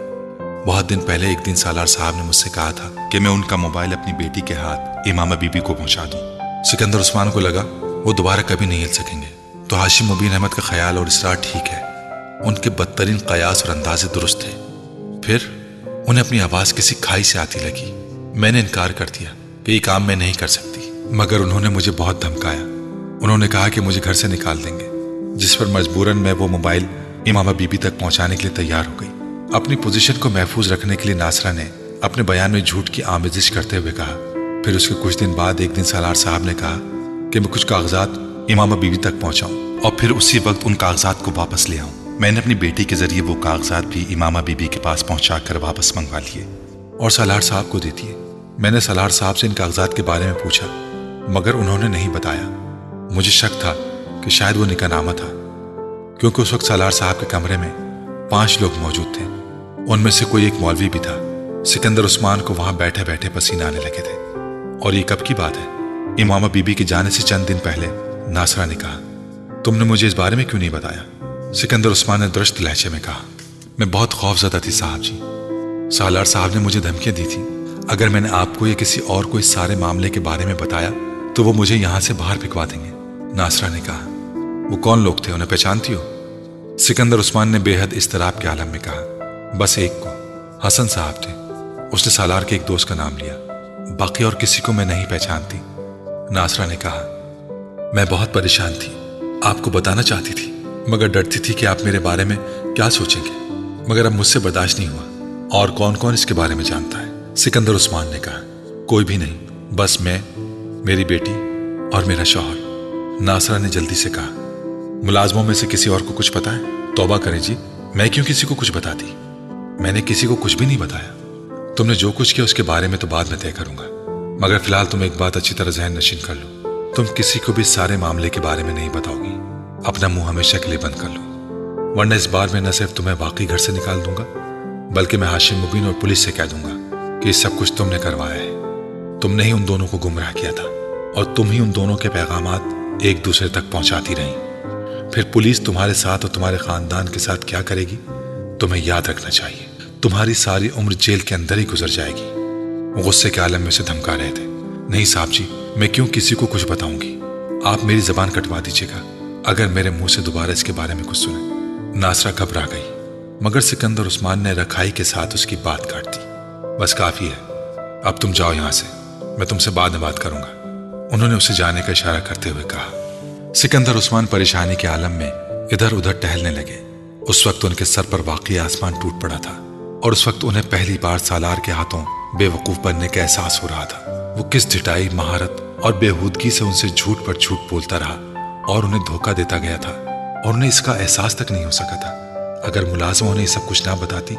بہت دن پہلے ایک دن سالار صاحب نے مجھ سے کہا تھا کہ میں ان کا موبائل اپنی بیٹی کے ہاتھ امامہ بی بی کو پہنچا دوں۔ سکندر عثمان کو لگا وہ دوبارہ کبھی نہیں ہل سکیں گے، تو ہاشم مبین احمد کا خیال اور اصرار ٹھیک ہے، ان کے بدترین قیاس اور اندازے درست تھے۔ پھر انہیں اپنی آواز کسی کھائی سے آتی لگی۔ میں نے انکار کر دیا کہ یہ کام میں نہیں کر سکتی، مگر انہوں نے مجھے بہت دھمکایا۔ انہوں نے کہا کہ مجھے گھر سے نکال دیں گے، جس پر مجبوراً میں وہ موبائل امامہ بی بی تک پہنچانے کے لیے تیار ہو گئی۔ اپنی پوزیشن کو محفوظ رکھنے کے لیے ناصرہ نے اپنے بیان میں جھوٹ کی آمیزش کرتے ہوئے کہا۔ پھر اس کے کچھ دن بعد ایک دن سالار صاحب نے کہا کہ میں کچھ کاغذات امامہ بی بی تک پہنچاؤں اور پھر اسی وقت ان کاغذات کو واپس لے آؤں۔ میں نے اپنی بیٹی کے ذریعے وہ کاغذات بھی امامہ بی بی کے پاس پہنچا کر واپس منگوا لیے اور سالار صاحب کو دے دیے۔ میں نے سالار صاحب سے ان کاغذات کے بارے میں پوچھا، مگر انہوں نے نہیں بتایا۔ مجھے شک تھا کہ شاید وہ نکاح نامہ تھا، کیونکہ اس وقت سالار صاحب کے کمرے میں پانچ لوگ موجود تھے، ان میں سے کوئی ایک مولوی بھی تھا۔ سکندر عثمان کو وہاں بیٹھے بیٹھے پسینہ آنے لگے تھے۔ اور یہ کب کی بات ہے؟ امامہ بی بی کے جانے سے چند دن پہلے ناصرہ نے کہا۔ تم نے مجھے اس بارے میں کیوں نہیں بتایا؟ سکندر عثمان نے درشت لہجے میں کہا۔ میں بہت خوف زدہ تھی صاحب جی، سالار صاحب نے مجھے دھمکیاں دی تھی، اگر میں نے آپ کو یا کسی اور کو اس سارے معاملے کے بارے میں بتایا تو وہ مجھے یہاں سے باہر پھینکوا دیں گے۔ ناصرہ نے کہا۔ وہ کون لوگ تھے؟ انہیں پہچانتی ہو؟ سکندر عثمان نے بے حد اضطراب کے عالم میں کہا۔ بس ایک کو، حسن صاحب تھے، اس نے سالار کے ایک دوست کا نام لیا، باقی اور کسی کو میں نہیں پہچانتی۔ ناصرہ نے کہا۔ میں بہت پریشان تھی، آپ کو بتانا چاہتی تھی، مگر ڈرتی تھی کہ آپ میرے بارے میں کیا سوچیں گے، مگر اب مجھ سے برداشت نہیں ہوا۔ اور کون کون اس کے بارے میں جانتا ہے؟ سکندر عثمان نے کہا۔ کوئی بھی نہیں، بس میں، میری بیٹی اور میرا شوہر۔ ناصرہ نے جلدی سے کہا۔ ملازموں میں سے کسی اور کو کچھ پتا ہے؟ توبہ کریں جی، میں کیوں کسی کو کچھ بتاتی؟ میں نے کسی کو کچھ بھی نہیں بتایا۔ تم نے جو کچھ کیا اس کے بارے میں تو بعد میں طے کروں گا، مگر فی الحال تم ایک بات اچھی طرح ذہن نشین کر لو، تم کسی کو بھی سارے معاملے کے بارے میں نہیں بتاؤ گی۔ اپنا منہ ہمیشہ کے لیے بند کر لو، ورنہ اس بار میں نہ صرف تمہیں واقعی گھر سے نکال دوں گا، بلکہ میں ہاشم مبین اور پولیس سے کہہ دوں گا کہ یہ سب کچھ تم نے کروایا ہے۔ تم نے ہی ان دونوں کو گمراہ کیا تھا اور تم ہی ان دونوں کے پیغامات ایک دوسرے تک پہنچاتی رہیں۔ پھر پولیس تمہارے ساتھ اور تمہارے خاندان کے ساتھ کیا کرے گی تمہیں یاد رکھنا چاہیے۔ تمہاری ساری عمر جیل کے اندر ہی گزر جائے گی۔ وہ غصے کے عالم میں سے دھمکا رہے تھے۔ نہیں صاحب جی، میں کیوں کسی کو کچھ بتاؤں گی؟ آپ میری زبان کٹوا دیجیے گا اگر میرے منہ سے دوبارہ اس کے بارے میں کچھ سنیں۔ ناصرہ گھبرا گئی، مگر سکندر عثمان نے رکھائی کے ساتھ اس کی بات کاٹ دی۔ بس کافی ہے، اب تم جاؤ یہاں سے، میں تم سے بعد میں بات کروں گا، انہوں نے اسے جانے کا اشارہ کرتے ہوئے کہا۔ سکندر عثمان پریشانی کے عالم میں ادھر ادھر ٹہلنے لگے۔ اس وقت ان کے سر پر واقعی آسمان ٹوٹ پڑا تھا، اور اس وقت انہیں پہلی بار سالار کے ہاتھوں بے وقوف بننے کا احساس ہو رہا تھا۔ وہ کس ڈھٹائی، مہارت اور بےہودگی سے ان سے جھوٹ پر جھوٹ بولتا رہا اور انہیں دھوکہ دیتا گیا تھا، اور انہیں اس کا احساس تک نہیں ہو سکا تھا۔ اگر ملازموں نے یہ سب کچھ نہ بتاتی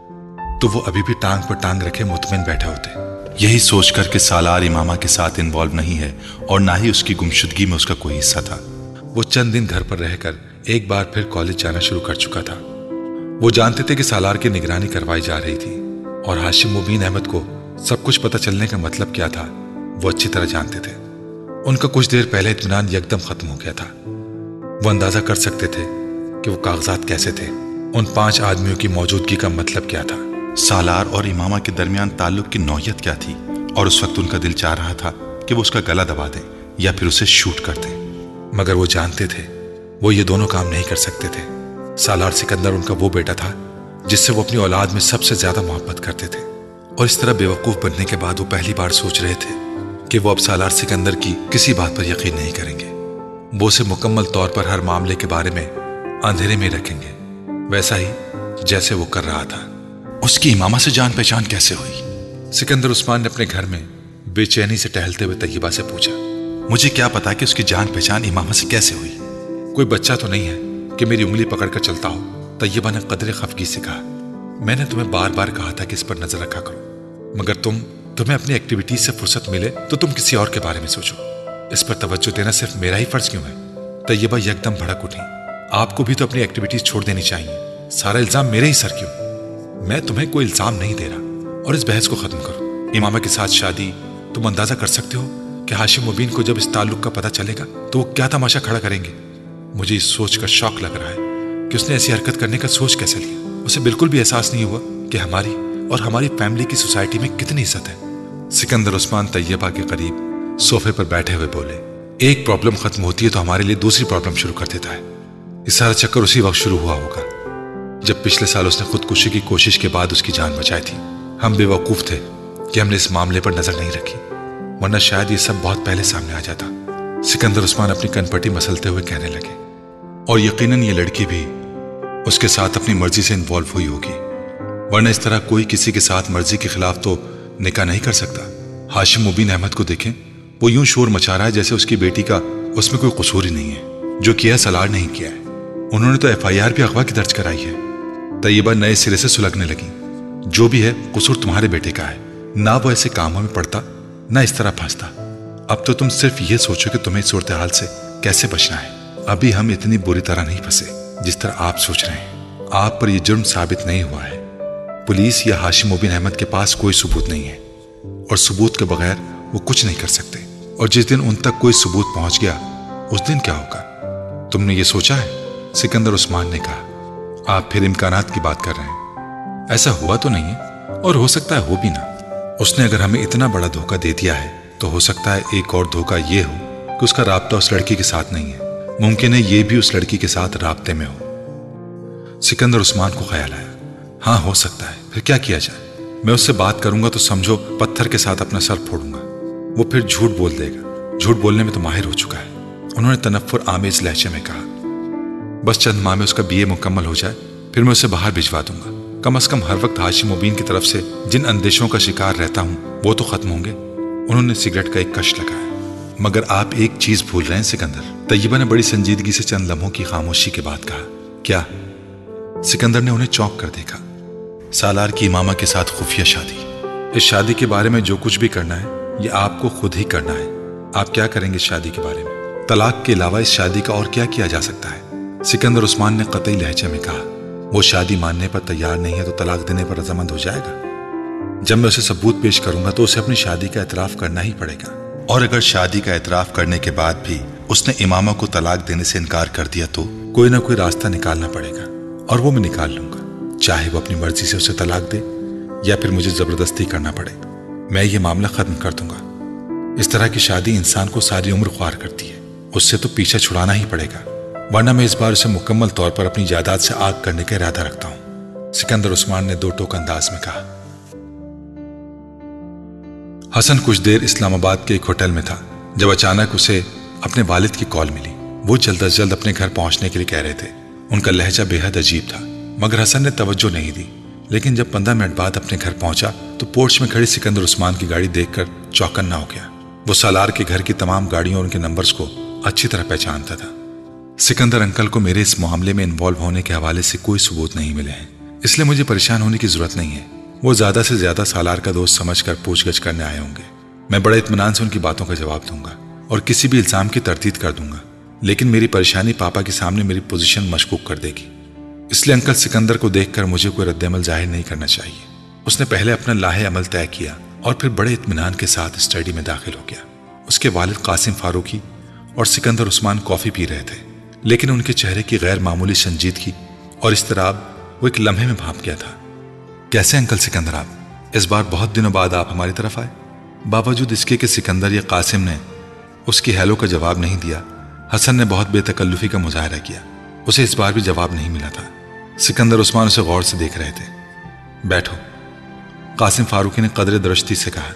تو وہ ابھی بھی ٹانگ پر ٹانگ رکھے مطمئن بیٹھے ہوتے۔ یہی سوچ کر کہ سالار امامہ کے ساتھ انوالو نہیں ہے اور نہ ہی اس کی گمشدگی میں اس کا کوئی حصہ تھا، وہ چند دن گھر پر رہ کر ایک بار پھر کالج جانا شروع کر چکا تھا۔ وہ جانتے تھے کہ سالار کی نگرانی کروائی جا رہی تھی، اور ہاشم مبین احمد کو سب کچھ پتہ چلنے کا مطلب کیا تھا وہ اچھی طرح جانتے تھے۔ ان کا کچھ دیر پہلے اطمینان یکدم ختم ہو گیا تھا۔ وہ اندازہ کر سکتے تھے کہ وہ کاغذات کیسے تھے، ان پانچ آدمیوں کی موجودگی کا مطلب کیا تھا، سالار اور امامہ کے درمیان تعلق کی نوعیت کیا تھی، اور اس وقت ان کا دل چاہ رہا تھا کہ وہ اس کا گلا دبا دیں یا پھر اسے شوٹ کر دیں، مگر وہ جانتے تھے وہ یہ دونوں کام نہیں کر سکتے تھے۔ سالار سکندر ان کا وہ بیٹا تھا جس سے وہ اپنی اولاد میں سب سے زیادہ محبت کرتے تھے، اور اس طرح بے وقوف بننے کے بعد وہ پہلی بار سوچ رہے تھے کہ وہ اب سالار سکندر کی کسی بات پر یقین نہیں کریں گے۔ وہ اسے مکمل طور پر ہر معاملے کے بارے میں اندھیرے میں رکھیں گے، ویسا ہی جیسے وہ کر رہا تھا۔ اس کی امامہ سے جان پہچان کیسے ہوئی؟ سکندر عثمان نے اپنے گھر میں بے چینی سے ٹہلتے ہوئے طیبہ سے پوچھا۔ مجھے کیا پتا کہ اس کی جان پہچان امامہ سے کیسے ہوئی؟ کوئی بچہ تو نہیں ہے کہ میری انگلی پکڑ کر چلتا ہو، طیبہ نے قدرے خفگی سے کہا۔ میں نے تمہیں بار بار کہا تھا کہ اس پر نظر رکھا کرو، مگر تم تمہیں اپنی ایکٹیویٹیز سے فرصت ملے تو تم کسی اور کے بارے میں سوچو۔ اس پر توجہ دینا صرف میرا ہی فرض کیوں ہے؟ طیبہ یکدم بھڑک اٹھی۔ آپ کو بھی تو اپنی ایکٹیویٹیز چھوڑ دینی چاہیے، سارا الزام میرے ہی سر کیوں؟ میں تمہیں کوئی الزام نہیں دے رہا، اور اس بحث کو ختم کرو۔ امامہ کے ساتھ شادی، تم اندازہ کر سکتے ہو کہ ہاشم مبین کو جب اس تعلق کا پتہ چلے گا تو وہ کیا تماشا کھڑا کریں گے؟ مجھے اس سوچ کر شوق لگ رہا ہے کہ اس نے ایسی حرکت کرنے کا سوچ کیسے لیا۔ اسے بالکل بھی احساس نہیں ہوا کہ ہماری اور ہماری فیملی کی سوسائٹی میں کتنی عزت ہے۔ سکندر عثمان طیبہ کے قریب صوفے پر بیٹھے ہوئے بولے، ایک پرابلم ختم ہوتی ہے تو ہمارے لیے دوسری پرابلم شروع کر دیتا ہے۔ یہ سارا چکر اسی وقت شروع ہوا ہوگا جب پچھلے سال اس نے خودکشی کی کوشش کے بعد اس کی جان بچائی تھی۔ ہم بے وقوف تھے کہ ہم نے اس معاملے پر نظر نہیں رکھی، ورنہ شاید یہ سب بہت پہلے سامنے آ جاتا۔ سکندر عثمان اپنی کن پٹی مسلتے ہوئے کہنے لگے، اور یقیناً یہ لڑکی بھی اس کے ساتھ اپنی مرضی سے انوالو ہوئی ہوگی، ورنہ اس طرح کوئی کسی کے ساتھ مرضی کے خلاف تو نکاح نہیں کر سکتا۔ ہاشم مبین احمد کو دیکھیں، وہ یوں شور مچا رہا ہے جیسے اس کی بیٹی کا اس میں کوئی قصور ہی نہیں ہے۔ جو کیا سالار نہیں کیا ہے، انہوں نے تو ایف آئی آر بھی اغوا کی درج کرائی ہے۔ طیبہ نئے سرے سے سلگنے لگی، جو بھی ہے قصور تمہارے بیٹے کا ہے، نہ وہ ایسے کاموں میں پڑتا نہ اس طرح پھنستا۔ اب تو تم صرف یہ سوچو کہ تمہیں صورتحال سے کیسے بچنا ہے۔ ابھی ہم اتنی بری طرح نہیں پھنسے جس طرح آپ سوچ رہے ہیں۔ آپ پر یہ جرم ثابت نہیں ہوا ہے، پولیس یا ہاشم مبین احمد کے پاس کوئی ثبوت نہیں ہے، اور ثبوت کے بغیر وہ کچھ نہیں کر سکتے۔ اور جس دن ان تک کوئی ثبوت پہنچ گیا اس دن کیا ہوگا؟ تم نے یہ سوچا ہے؟ سکندر عثمان نے کہا۔ آپ پھر امکانات کی بات کر رہے ہیں، ایسا ہوا تو نہیں ہے، اور ہو سکتا ہے ہو بھی نہ۔ اس نے اگر ہمیں اتنا بڑا دھوکہ دے دیا ہے تو ہو سکتا ہے ایک اور دھوکہ یہ ہو کہ اس کا رابطہ اس لڑکی کے ساتھ نہیں ہے، ممکن ہے یہ بھی اس لڑکی کے ساتھ رابطے میں ہو۔ سکندر عثمان کو خیال آیا، ہاں ہو سکتا ہے، پھر کیا کیا جائے؟ میں اس سے بات کروں گا تو سمجھو پتھر کے ساتھ اپنا سر پھوڑوں گا، وہ پھر جھوٹ بول دے گا، جھوٹ بولنے میں تو ماہر ہو چکا ہے۔ انہوں نے تنفر آمیز لہجے میں کہا، بس چند ماہ میں اس کا بی اے مکمل ہو جائے پھر میں اسے باہر بھجوا دوں گا۔ کم از کم ہر وقت ہاشم مبین کی طرف سے جن اندیشوں کا شکار رہتا ہوں وہ تو ختم ہوں گے۔ انہوں نے سگریٹ کا ایک کش لگایا۔ مگر آپ ایک چیز بھول رہے ہیں سکندر، طیبہ نے بڑی سنجیدگی سے چند لمحوں کی خاموشی کے بعد کہا۔ کیا؟ سکندر نے انہیں چونک کر دیکھا۔ سالار کی امامہ کے ساتھ خفیہ شادی، اس شادی کے بارے میں جو کچھ بھی کرنا ہے یہ آپ کو خود ہی کرنا ہے۔ آپ کیا کریں گے اس شادی کے بارے میں؟ طلاق کے علاوہ اس شادی کا اور کیا کیا جا سکتا ہے؟ سکندر عثمان نے قطعی لہجے میں کہا، وہ شادی ماننے پر تیار نہیں ہے تو طلاق دینے پر رضامند ہو جائے گا۔ جب میں اسے ثبوت پیش کروں گا تو اسے اپنی شادی کا اعتراف کرنا ہی پڑے گا، اور اگر شادی کا اعتراف کرنے کے بعد بھی اس نے امامہ کو طلاق دینے سے انکار کر دیا تو کوئی نہ کوئی راستہ نکالنا پڑے گا، اور وہ میں نکال لوں گا، چاہے وہ اپنی مرضی سے اسے طلاق دے یا پھر مجھے زبردستی کرنا پڑے۔ میں یہ معاملہ ختم کر دوں گا۔ اس طرح کی شادی انسان کو ساری عمر خوار کرتی ہے، اس سے تو پیچھا چھڑانا ہی پڑے گا، ورنہ میں اس بار اسے مکمل طور پر اپنی جائیداد سے آگ کرنے کا ارادہ رکھتا ہوں، سکندر عثمان نے دو ٹوک انداز میں کہا۔ حسن کچھ دیر اسلام آباد کے ایک ہوٹل میں تھا جب اچانک اسے اپنے والد کی کال ملی۔ وہ جلد از جلد اپنے گھر پہنچنے کے لیے کہہ رہے تھے۔ ان کا لہجہ بے حد عجیب تھا، مگر حسن نے توجہ نہیں دی۔ لیکن جب پندرہ منٹ بعد اپنے گھر پہنچا تو پورچ میں کھڑی سکندر عثمان کی گاڑی دیکھ کر چوکنا ہو گیا۔ وہ سالار کے گھر کی تمام گاڑیوں اور ان کے نمبرز کو اچھی طرح پہچانتا تھا۔ سکندر انکل کو میرے اس معاملے میں انوالو ہونے کے حوالے سے کوئی ثبوت نہیں ملے ہیں، اس لیے مجھے پریشان ہونے کی ضرورت نہیں ہے۔ وہ زیادہ سے زیادہ سالار کا دوست سمجھ کر پوچھ گچھ کرنے آئے ہوں گے۔ میں بڑے اطمینان سے ان کی باتوں کا جواب دوں گا اور کسی بھی الزام کی تردید کر دوں گا، لیکن میری پریشانی پاپا کے سامنے میری پوزیشن مشکوک کر دے گی، اس لیے انکل سکندر کو دیکھ کر مجھے کوئی رد عمل ظاہر نہیں کرنا چاہیے۔ اس نے پہلے اپنا لاہے عمل طے کیا اور پھر بڑے اطمینان کے ساتھ اسٹڈی میں داخل ہو گیا۔ اس کے والد قاسم فاروقی اور سکندر عثمان کافی پی رہے تھے، لیکن ان کے چہرے کی غیر معمولی سنجیدگی اور اضطراب وہ ایک لمحے میں بھاپ گیا تھا۔ کیسے انکل سکندر آپ؟ اس بار بہت دنوں بعد آپ ہماری طرف آئے۔ باوجود اس کے کہ سکندر یا قاسم نے اس کی ہیلو کا جواب نہیں دیا، حسن نے بہت بے تکلفی کا مظاہرہ کیا۔ اسے اس بار بھی جواب نہیں ملا تھا۔ سکندر عثمان اسے غور سے دیکھ رہے تھے۔ بیٹھو، قاسم فاروقی نے قدر درشتی سے کہا۔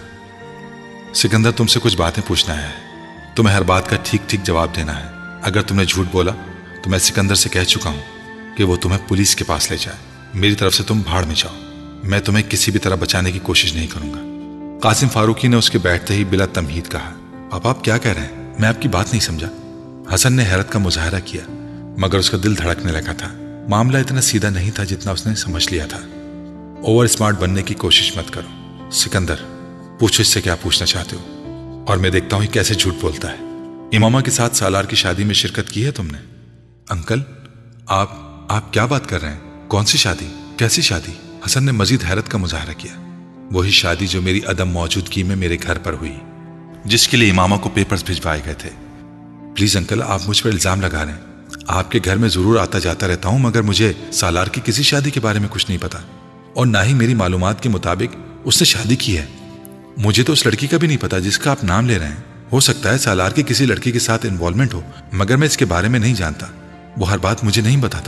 سکندر تم سے کچھ باتیں پوچھنا ہے، تمہیں ہر بات کا ٹھیک ٹھیک جواب دینا ہے۔ اگر تم نے جھوٹ بولا تو میں سکندر سے کہہ چکا ہوں کہ وہ تمہیں پولیس کے پاس لے جائے۔ میری طرف سے تم بھاڑ میں جاؤ، میں تمہیں کسی بھی طرح بچانے کی کوشش نہیں کروں گا۔ قاسم فاروقی نے اس کے بیٹھتے ہی بلا تمہید کہا۔ اب آپ کیا کہہ رہے ہیں؟ میں آپ کی بات نہیں سمجھا۔ حسن نے حیرت کا مظاہرہ کیا، مگر اس کا دل دھڑکنے لگا تھا۔ معاملہ اتنا سیدھا نہیں تھا جتنا اس نے سمجھ لیا تھا۔ اوور اسمارٹ بننے کی کوشش مت کرو سکندر، پوچھو اس سے کیا پوچھنا چاہتے ہو، اور میں دیکھتا ہوں کیسے جھوٹ بولتا ہے۔ امامہ کے ساتھ سالار کی شادی میں شرکت کی ہے تم نے؟ انکل آپ آپ کیا بات کر رہے ہیں؟ کون سی شادی؟ کیسی شادی؟ حسن نے مزید حیرت کا مظاہرہ کیا۔ وہی شادی جو میری عدم موجودگی میں میرے گھر پر ہوئی، جس کے لیے امامہ کو پیپرز بھجوائے گئے تھے۔ پلیز انکل، آپ مجھ پر الزام لگا رہے ہیں۔ آپ کے گھر میں ضرور آتا جاتا رہتا ہوں، مگر مجھے سالار کی کسی شادی کے بارے میں کچھ نہیں پتا، اور نہ ہی میری معلومات کے مطابق اس نے شادی کی ہے۔ مجھے تو اس لڑکی کا بھی نہیں پتا جس کا آپ نام لے رہے ہیں۔ ہو سکتا ہے سالار کی کسی لڑکی کے ساتھ انوالومنٹ ہو، مگر میں اس کے بارے میں نہیں جانتا۔ وہ ہر بات مجھے نہیں بتاتا۔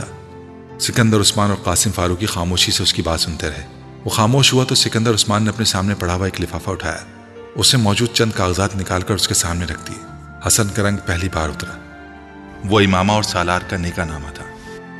سکندر عثمان اور قاسم فاروقی خاموشی سے اس کی بات سنتے رہے۔ وہ خاموش ہوا تو سکندر عثمان نے اپنے سامنے پڑا ہوا ایک لفافہ اٹھایا، اسے موجود چند کاغذات نکال کر اس کے سامنے رکھ دیے۔ حسن کا رنگ پہلی بار اترا۔ وہ امامہ اور سالار کا نکاح نامہ تھا۔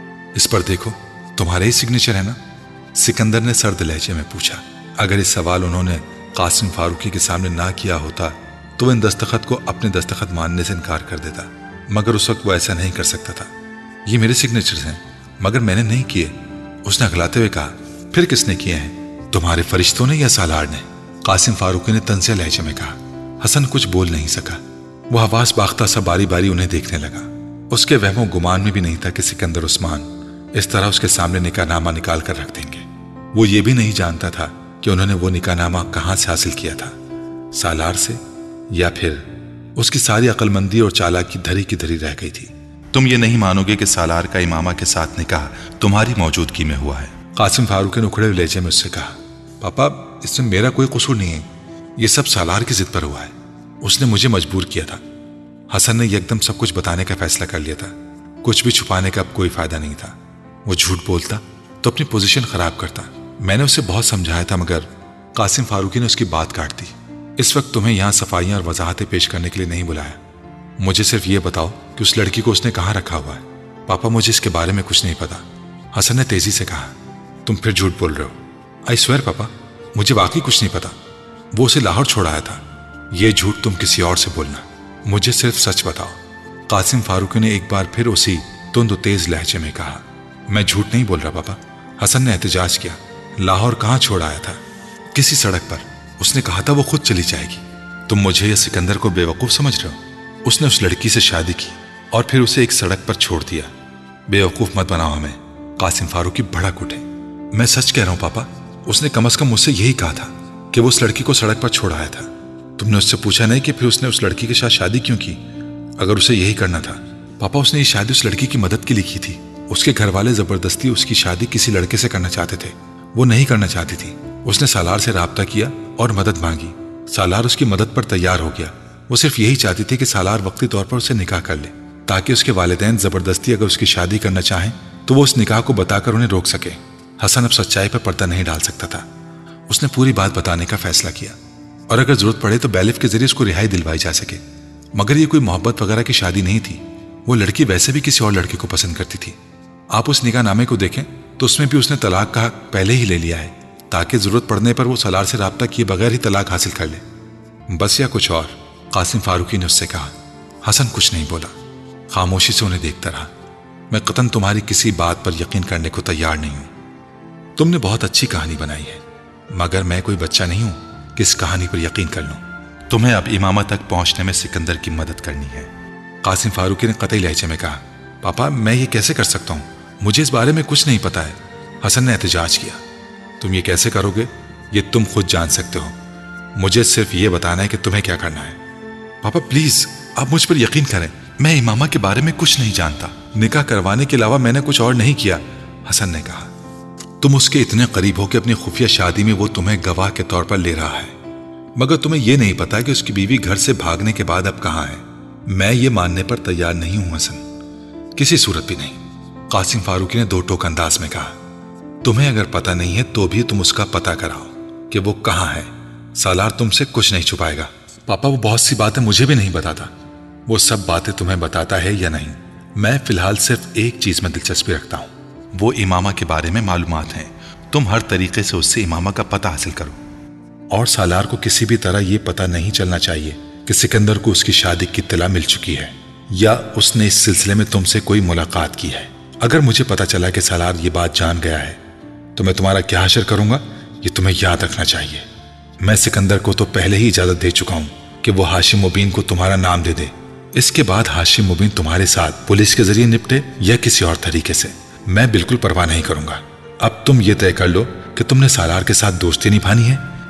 اس پر دیکھو، تمہارے ہی سگنیچر ہے نا؟ سکندر نے سرد لہجے میں پوچھا۔ اگر اس سوال انہوں نے قاسم فاروقی کے سامنے نہ کیا ہوتا تو وہ ان دستخط کو اپنے دستخط ماننے سے انکار کر دیتا، مگر اس وقت وہ ایسا نہیں کر سکتا تھا۔ یہ میرے سگنیچرز ہیں، مگر میں نے نہیں کیے، اس نے اگلاتے ہوئے کہا۔ پھر کس نے کیے ہیں؟ تمہارے فرشتوں نے یا سالار نے؟ قاسم فاروقی نے طنزیہ لہجے میں کہا۔ حسن کچھ بول نہیں سکا۔ وہ حواس باختہ سا باری باری انہیں دیکھنے لگا۔ اس کے وہم و گمان میں بھی نہیں تھا کہ سکندر عثمان اس طرح اس کے سامنے نکاح نامہ نکال کر رکھ دیں گے۔ وہ یہ بھی نہیں جانتا تھا کہ انہوں نے وہ نکاح نامہ کہاں سے حاصل کیا تھا، سالار سے، یا پھر اس کی ساری عقل مندی اور چالاکی دھری کی دھری رہ گئی تھی۔ تم یہ نہیں مانو گے کہ سالار کا امامہ کے ساتھ نکاح تمہاری موجودگی میں ہوا ہے، قاسم فاروقی نے اکھڑے ہوئے لہجے میں اس سے کہا۔ پاپا، اس میں میرا کوئی قصور نہیں ہے، یہ سب سالار کی ضد پر ہوا ہے، اس نے مجھے مجبور کیا تھا۔ حسن نے یکدم سب کچھ بتانے کا فیصلہ کر لیا تھا۔ کچھ بھی چھپانے کا اب کوئی فائدہ نہیں تھا۔ وہ جھوٹ بولتا تو اپنی پوزیشن خراب کرتا۔ میں نے اسے بہت سمجھایا تھا، مگر قاسم فاروقی نے اس کی بات کاٹ دی۔ اس وقت تمہیں یہاں صفائیاں اور وضاحتیں پیش کرنے کے لیے نہیں بلایا۔ مجھے صرف یہ بتاؤ کہ اس لڑکی کو اس نے کہاں رکھا ہوا ہے۔ پاپا، مجھے اس کے بارے میں کچھ نہیں پتا، حسن نے تیزی سے کہا۔ تم پھر جھوٹ بول رہے ہو۔ آئی سویئر پاپا، مجھے واقعی کچھ نہیں پتا۔ وہ اسے لاہور چھوڑایا تھا۔ یہ جھوٹ تم کسی اور سے بولنا، مجھے صرف سچ بتاؤ۔ قاسم فاروقی نے ایک بار پھر اسی تند و تیز لہجے میں کہا۔ میں جھوٹ نہیں بول رہا پاپا، حسن نے احتجاج کیا۔ لاہور کہاں چھوڑ آیا تھا؟ کسی سڑک پر۔ اس نے کہا تھا وہ خود چلی جائے گی۔ تم مجھے یا سکندر کو بے وقوف سمجھ رہے ہو؟ اس نے اس لڑکی سے شادی کی اور پھر اسے ایک سڑک پر چھوڑ دیا۔ بے وقوف مت بناؤ ہمیں، قاسم فاروقی بھڑک اٹھے۔ میں سچ کہہ رہا ہوں پاپا، اس نے کم از کم مجھ سے یہی کہا تھا کہ وہ اس لڑکی کو سڑک پر چھوڑ آیا تھا۔ تم نے اس سے پوچھا نہیں کہ پھر اس نے اس لڑکی کے ساتھ شادی کیوں کی؟ اگر اسے یہی کرنا تھا پاپا، اس نے یہ شادی اس لڑکی کی مدد کے لیے کی تھی۔ اس کے گھر والے زبردستی اس کی شادی کسی لڑکے سے کرنا چاہتے تھے، وہ نہیں کرنا چاہتی تھی۔ اس نے سالار سے رابطہ کیا اور مدد مانگی۔ سالار اس کی مدد پر تیار ہو گیا۔ وہ صرف یہی چاہتی تھی کہ سالار وقتی طور پر اسے نکاح کر لے، تاکہ اس کے والدین زبردستی اگر اس کی شادی کرنا چاہیں تو وہ اس نکاح کو بتا کر انہیں روک سکے۔ حسن اب سچائی پر پردہ نہیں ڈال سکتا تھا۔ اس نے پوری بات بتانے کا فیصلہ کیا، اور اگر ضرورت پڑے تو بیلف کے ذریعے اس کو رہائی دلوائی جا سکے۔ مگر یہ کوئی محبت وغیرہ کی شادی نہیں تھی۔ وہ لڑکی ویسے بھی کسی اور لڑکے کو پسند کرتی تھی۔ آپ اس نکاح نامے کو دیکھیں تو اس میں بھی اس نے طلاق کا حق پہلے ہی لے لیا ہے، تاکہ ضرورت پڑنے پر وہ سالار سے رابطہ کیے بغیر ہی طلاق حاصل کر لے۔ بس یا کچھ اور؟ قاسم فاروقی نے اس سے کہا۔ حسن کچھ نہیں بولا، خاموشی سے انہیں دیکھتا رہا۔ میں قطعاً تمہاری کسی بات پر یقین کرنے کو تیار نہیں ہوں۔ تم نے بہت اچھی کہانی بنائی ہے، مگر میں کوئی بچہ نہیں ہوں کہ اس کہانی پر یقین کر لوں۔ تمہیں اب امامہ تک پہنچنے میں سکندر کی مدد کرنی ہے، قاسم فاروقی نے قطعی لہجے میں کہا۔ پاپا، میں یہ کیسے کر سکتا ہوں؟ مجھے اس بارے میں کچھ نہیں پتا ہے، حسن نے احتجاج کیا۔ تم یہ کیسے کرو گے یہ تم خود جان سکتے ہو، مجھے صرف یہ بتانا ہے کہ تمہیں کیا کرنا ہے۔ پاپا پلیز، آپ مجھ پر یقین کریں، میں امامہ کے بارے میں کچھ نہیں جانتا۔ نکاح کروانے کے علاوہ میں نے کچھ اور نہیں کیا، حسن نے کہا۔ تم اس کے اتنے قریب ہو کہ اپنی خفیہ شادی میں وہ تمہیں گواہ کے طور پر لے رہا ہے، مگر تمہیں یہ نہیں پتا کہ اس کی بیوی گھر سے بھاگنے کے بعد اب کہاں ہے۔ میں یہ ماننے پر تیار نہیں ہوں حسن، کسی صورت بھی نہیں، قاسم فاروقی نے دو ٹوک انداز میں کہا۔ تمہیں اگر پتہ نہیں ہے تو بھی تم اس کا پتہ کراؤ کہ وہ کہاں ہے۔ سالار تم سے کچھ نہیں چھپائے گا۔ پاپا، وہ بہت سی باتیں مجھے بھی نہیں بتاتا۔ وہ سب باتیں تمہیں بتاتا ہے یا نہیں؟ میں فی الحال صرف ایک چیز میں دلچسپی رکھتا ہوں، وہ امامہ کے بارے میں معلومات ہیں۔ تم ہر طریقے سے اس سے امامہ کا پتہ حاصل کرو، اور سالار کو کسی بھی طرح یہ پتہ نہیں چلنا چاہیے کہ سکندر کو اس کی شادی کی اطلاع مل چکی ہے یا اس نے اس سلسلے میں تم سے کوئی ملاقات کی ہے۔ اگر مجھے پتہ چلا کہ سالار یہ بات جان گیا ہے تو میں تمہارا کیا حشر کروں گا، یہ تمہیں یاد رکھنا چاہیے۔ میں سکندر کو تو پہلے ہی اجازت دے چکا ہوں کہ وہ ہاشم مبین کو تمہارا نام دے دے۔ اس کے بعد ہاشم مبین تمہارے ساتھ پولیس کے ذریعے نپٹے یا کسی اور طریقے سے، میں بالکل پرواہ نہیں کروں گا۔ اب تم یہ طے کر لو کہ تم نے سالار کے ساتھ دوستی نبھانی ہے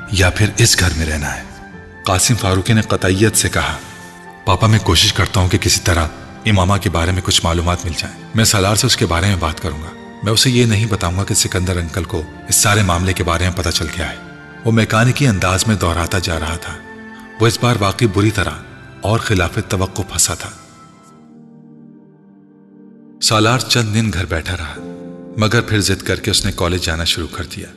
یا پھر اس گھر میں رہنا ہے؟ قاسم فاروقی نے قطعیت سے کہا، پاپا میں کوشش کرتا ہوں کہ کسی طرح امامہ کے بارے میں کچھ معلومات مل جائیں۔ میں سالار سے اس کے بارے میں بات کروں گا۔ میں اسے یہ نہیں بتاؤں گا کہ سکندر انکل کو اس سارے معاملے کے بارے میں پتہ چل گیا ہے۔ وہ میکانکی انداز میں دہراتا جا رہا تھا۔ وہ اس بار واقعی بری طرح اور خلاف توقع پھنسا تھا۔ سالار چند دن گھر بیٹھا رہا، مگر پھر ضد کر کے اس نے کالج جانا شروع کر دیا۔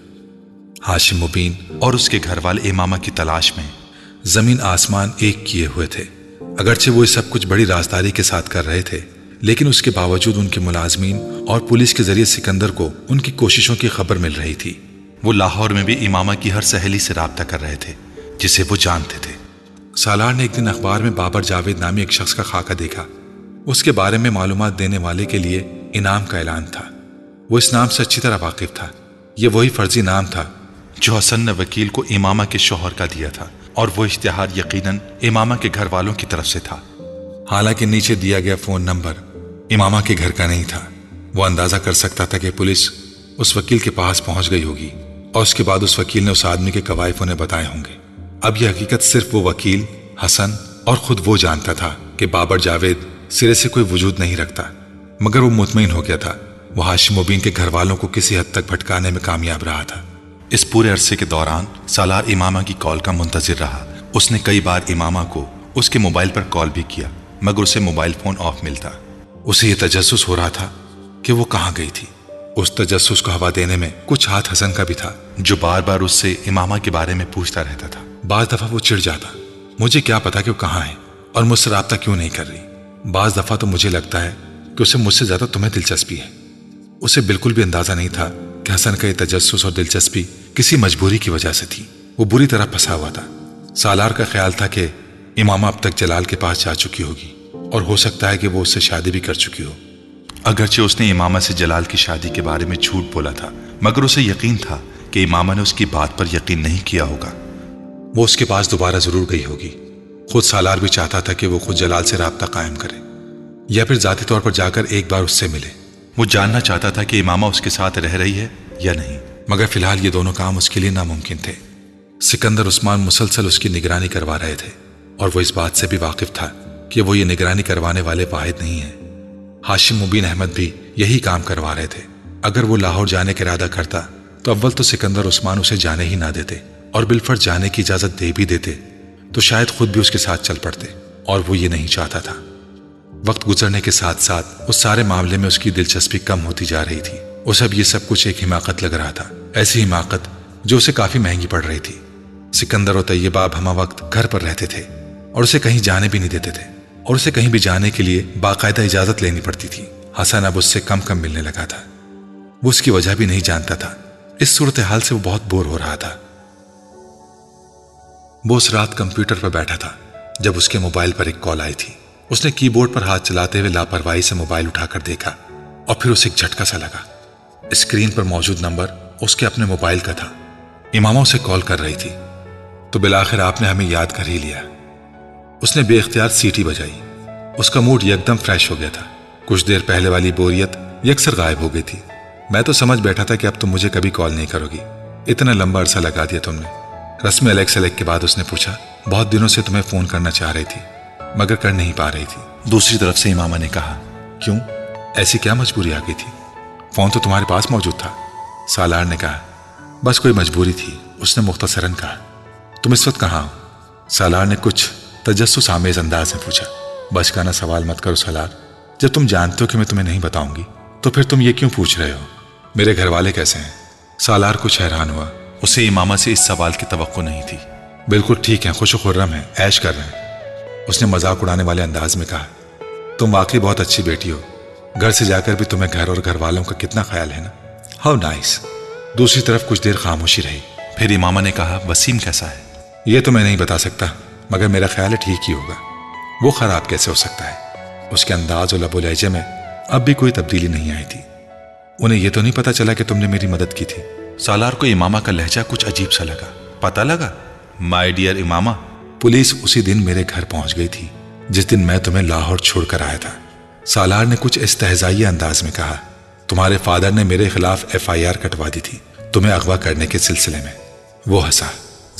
ہاشم مبین اور اس کے گھر والے امامہ کی تلاش میں زمین آسمان ایک کیے ہوئے تھے۔ اگرچہ وہ سب کچھ بڑی رازداری کے ساتھ کر رہے تھے، لیکن اس کے باوجود ان کے ملازمین اور پولیس کے ذریعے سکندر کو ان کی کوششوں کی خبر مل رہی تھی۔ وہ لاہور میں بھی امامہ کی ہر سہیلی سے رابطہ کر رہے تھے جسے وہ جانتے تھے۔ سالار نے ایک دن اخبار میں بابر جاوید نامی ایک شخص کا خاکہ دیکھا۔ اس کے بارے میں معلومات دینے والے کے لیے انعام کا اعلان تھا۔ وہ اس نام سے اچھی طرح واقف تھا۔ یہ وہی فرضی نام تھا جو حسن نے وکیل کو امامہ کے شوہر کا دیا تھا، اور وہ اشتہار یقیناً امامہ کے گھر والوں کی طرف سے تھا۔ حالانکہ نیچے دیا گیا فون نمبر امامہ کے گھر کا نہیں تھا۔ وہ اندازہ کر سکتا تھا کہ پولیس اس وکیل کے پاس پہنچ گئی ہوگی، اور اس کے بعد اس وکیل نے اس آدمی کے قوائف انہیں بتائے ہوں گے۔ اب یہ حقیقت صرف وہ وکیل، حسن اور خود وہ جانتا تھا کہ بابر جاوید سرے سے کوئی وجود نہیں رکھتا، مگر وہ مطمئن ہو گیا تھا وہ ہاشم مبین کے گھر والوں کو کسی حد تک بھٹکانے میں کامیاب رہا تھا۔ اس پورے عرصے کے دوران سالار امامہ کی کال کا منتظر رہا۔ اس نے کئی بار امامہ کو اس کے موبائل پر کال بھی کیا، مگر اسے موبائل فون آف ملتا۔ اسے یہ تجسس ہو رہا تھا کہ وہ کہاں گئی تھی۔ اس تجسس کو ہوا دینے میں کچھ ہاتھ حسن کا بھی تھا، جو بار بار اس سے امامہ کے بارے میں پوچھتا رہتا تھا۔ بعض دفعہ وہ چڑ جاتا، مجھے کیا پتا کہ وہ کہاں ہے اور مجھ سے رابطہ کیوں نہیں کر رہی۔ بعض دفعہ تو مجھے لگتا ہے کہ اسے مجھ سے زیادہ تمہیں دلچسپی ہے۔ اسے بالکل بھی اندازہ نہیں تھا کہ حسن کا یہ تجسس اور دلچسپی کسی مجبوری کی وجہ سے تھی۔ وہ بری طرح پھنسا ہوا تھا۔ سالار کا خیال تھا کہ امامہ اب تک جلال کے پاس جا چکی ہوگی، اور ہو سکتا ہے کہ وہ اس سے شادی بھی کر چکی ہو۔ اگرچہ اس نے امامہ سے جلال کی شادی کے بارے میں جھوٹ بولا تھا، مگر اسے یقین تھا کہ امامہ نے اس کی بات پر یقین نہیں کیا ہوگا۔ وہ اس کے پاس دوبارہ ضرور گئی ہوگی۔ خود سالار بھی چاہتا تھا کہ وہ خود جلال سے رابطہ قائم کرے، یا پھر ذاتی طور پر جا کر ایک بار اس سے ملے۔ وہ جاننا چاہتا تھا کہ امامہ اس کے ساتھ رہ رہی ہے یا نہیں، مگر فی الحال یہ دونوں کام اس کے لیے ناممکن تھے۔ سکندر عثمان مسلسل اس کی نگرانی کروا رہے تھے، اور وہ اس بات سے بھی واقف تھا کہ وہ یہ نگرانی کروانے والے واحد نہیں ہیں۔ ہاشم مبین احمد بھی یہی کام کروا رہے تھے۔ اگر وہ لاہور جانے کا ارادہ کرتا تو اول تو سکندر عثمان اسے جانے ہی نہ دیتے، اور بالفرض جانے کی اجازت دے بھی دیتے تو شاید خود بھی اس کے ساتھ چل پڑتے، اور وہ یہ نہیں چاہتا تھا۔ وقت گزرنے کے ساتھ ساتھ اس سارے معاملے میں اس کی دلچسپی کم ہوتی جا رہی تھی۔ اسے اب یہ سب کچھ ایک حماقت لگ رہا تھا، ایسی حماقت جو اسے کافی مہنگی پڑ رہی تھی۔ سکندر اور طیبہ اب ہمہ وقت گھر پر رہتے تھے، اور اسے کہیں جانے بھی نہیں دیتے تھے، اور اسے کہیں بھی جانے کے لیے باقاعدہ اجازت لینی پڑتی تھی۔ حسن اب اس سے کم کم ملنے لگا تھا۔ وہ اس کی وجہ بھی نہیں جانتا تھا۔ اس صورتحال سے وہ بہت بور ہو رہا تھا۔ وہ اس رات کمپیوٹر پر بیٹھا تھا جب اس کے موبائل پر ایک کال آئی تھی۔ اس نے کی بورڈ پر ہاتھ چلاتے ہوئے لاپرواہی سے موبائل اٹھا کر دیکھا، اور پھر اسے ایک جھٹکا سا لگا۔ اسکرین پر موجود نمبر اس کے اپنے موبائل کا تھا۔ امامہ اسے کال کر رہی تھی۔ تو بالآخر آپ نے ہمیں یاد کر ہی لیا۔ اس نے بے اختیار سیٹی بجائی۔ اس کا موڈ یکدم فریش ہو گیا تھا۔ کچھ دیر پہلے والی بوریت یکسر غائب ہو گئی تھی۔ میں تو سمجھ بیٹھا تھا کہ اب تم مجھے کبھی کال نہیں کرو گی، اتنا لمبا عرصہ لگا دیا تم نے۔ رسم الیکس الیک کے بعد اس نے پوچھا، بہت دنوں سے تمہیں فون کرنا چاہ رہی تھی مگر کر نہیں پا رہی تھی۔ دوسری طرف سے امامہ نے کہا، کیوں؟ ایسی کیا مجبوری آ گئی تھی؟ فون تو تمہارے پاس موجود تھا۔ سالار نے کہا، بس کوئی مجبوری تھی، اس نے مختصراً کہا۔ تم اس وقت کہاں ہو؟ سالار نے کچھ تجسس آمیز انداز میں پوچھا۔ بچکانہ سوال مت کرو سالار، جب تم جانتے ہو کہ میں تمہیں نہیں بتاؤں گی تو پھر تم یہ کیوں پوچھ رہے ہو؟ میرے گھر والے کیسے ہیں؟ سالار کچھ حیران ہوا۔ اسے امامہ سے اس سوال کی توقع نہیں تھی۔ بالکل ٹھیک ہیں، خوش و خرم ہیں، عیش کر رہے ہیں، اس نے مذاق اڑانے والے انداز میں کہا۔ تم واقعی بہت اچھی بیٹی ہو، گھر سے جا کر بھی تمہیں گھر اور گھر والوں کا کتنا خیال ہے نا؟ How nice. دوسری طرف کچھ دیر خاموشی رہی۔ پھر امامہ نے کہا، وسیم کیسا ہے؟ یہ تو میں نہیں بتا سکتا، مگر میرا خیال ہے ٹھیک ہی ہوگا۔ وہ خراب کیسے ہو سکتا ہے؟ اس کے انداز و لب و لہجے میں اب بھی کوئی تبدیلی نہیں آئی تھی۔ انہیں یہ تو نہیں پتا چلا کہ تم نے میری مدد کی تھی؟ سالار کو امامہ کا لہجہ کچھ عجیب سا لگا۔ پتہ لگا؟ مائی ڈیئر امامہ، پولیس اسی دن میرے گھر پہنچ گئی تھی جس دن میں تمہیں لاہور چھوڑ کر آیا تھا۔ سالار نے کچھ استہزائی انداز میں کہا، تمہارے فادر نے میرے خلاف ایف آئی آر کٹوا دی تھی تمہیں اغوا کرنے کے سلسلے میں۔ وہ ہنسا۔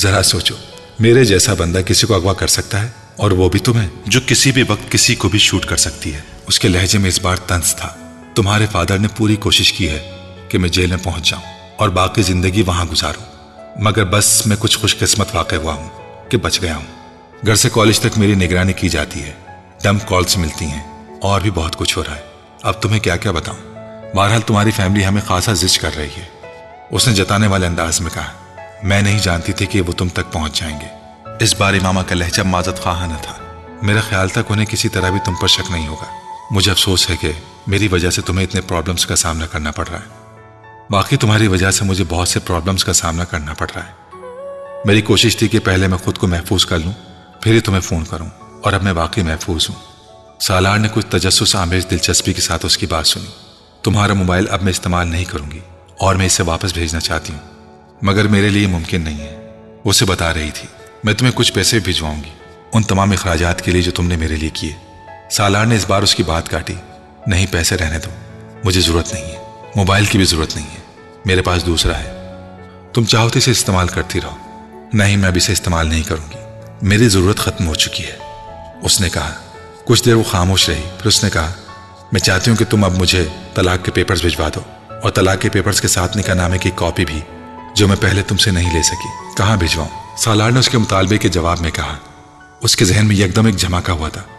ذرا سوچو، میرے جیسا بندہ کسی کو اغوا کر سکتا ہے، اور وہ بھی تمہیں، جو کسی بھی وقت کسی کو بھی شوٹ کر سکتی ہے۔ اس کے لہجے میں اس بار طنز تھا۔ تمہارے فادر نے پوری کوشش کی ہے کہ میں جیل میں پہنچ جاؤں اور باقی زندگی وہاں گزاروں، مگر بس میں کچھ خوش قسمت واقع ہوا ہوں کہ بچ گیا ہوں۔ گھر سے کالج تک میری نگرانی کی جاتی ہے، ڈمپ کالز ملتی ہیں، اور بھی بہت کچھ ہو رہا ہے۔ اب تمہیں کیا کیا بتاؤں؟ بہرحال تمہاری فیملی ہمیں خاصا زج کر رہی ہے، اس نے جتانے والے انداز میں کہا۔ میں نہیں جانتی تھی کہ وہ تم تک پہنچ جائیں گے۔ اس بار امامہ کا لہجہ معذرت خواہانہ تھا۔ میرا خیال تھا کہ انہیں کسی طرح بھی تم پر شک نہیں ہوگا۔ مجھے افسوس ہے کہ میری وجہ سے تمہیں اتنے پرابلمز کا سامنا کرنا پڑ رہا ہے۔ باقی تمہاری وجہ سے مجھے بہت سے پرابلمز کا سامنا کرنا پڑ رہا ہے۔ میری کوشش تھی کہ پہلے میں خود کو محفوظ کر لوں، پھر ہی تمہیں فون کروں، اور اب میں واقعی محفوظ ہوں۔ سالار نے کچھ تجسس آمیز دلچسپی کے ساتھ اس کی بات سنی۔ تمہارا موبائل اب میں استعمال نہیں کروں گی، اور میں اسے واپس بھیجنا چاہتی ہوں، مگر میرے لیے ممکن نہیں ہے۔ وہ اسے بتا رہی تھی، میں تمہیں کچھ پیسے بھجواؤں گی ان تمام اخراجات کے لیے جو تم نے میرے لیے کیے۔ سالار نے اس بار اس کی بات کاٹی۔ نہیں، پیسے رہنے دو، مجھے ضرورت نہیں ہے، موبائل کی بھی ضرورت نہیں ہے، میرے پاس دوسرا ہے، تم چاہو تو اسے استعمال کرتی رہو۔ نہیں، میں اب اسے استعمال نہیں کروں گی، میری ضرورت ختم ہو چکی ہے، اس نے کہا۔ کچھ دیر وہ خاموش رہی، پھر اس نے کہا، میں چاہتی ہوں کہ تم اب مجھے طلاق کے پیپرز بھجوا دو، اور طلاق کے پیپرز کے ساتھ نکاح نامے کی کاپی بھی، جو میں پہلے تم سے نہیں لے سکی۔ کہاں بھجواؤں؟ سالار نے اس کے مطالبے کے جواب میں کہا۔ اس کے ذہن میں یکدم ایک جھماکا ہوا تھا۔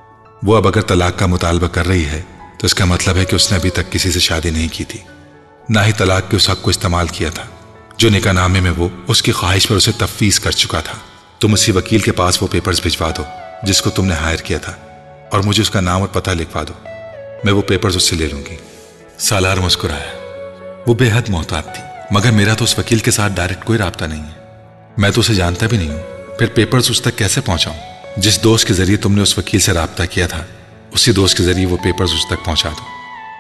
وہ اب اگر طلاق کا مطالبہ کر رہی ہے تو اس کا مطلب ہے کہ اس نے ابھی تک کسی سے شادی نہیں کی تھی، نہ ہی طلاق کے اس حق کو استعمال کیا تھا جو نکاح نامے میں وہ اس کی خواہش پر اسے تفویض کر چکا تھا۔ تم اسی وکیل کے پاس وہ پیپرز بھجوا دو جس کو تم نے ہائر کیا تھا، اور مجھے اس کا نام اور پتہ لکھوا دو، میں وہ پیپرز اس سے لے لوں گی۔ سالار مسکرایا۔ وہ بے حد محتاط تھی، مگر میرا تو اس وکیل کے ساتھ ڈائریکٹ کوئی رابطہ نہیں ہے، میں تو اسے جانتا بھی نہیں ہوں، پھر پیپرز اس تک کیسے پہنچاؤں؟ جس دوست کے ذریعے تم نے اس وکیل سے رابطہ کیا تھا، اسی دوست کے ذریعے وہ پیپرز اس تک پہنچا دو۔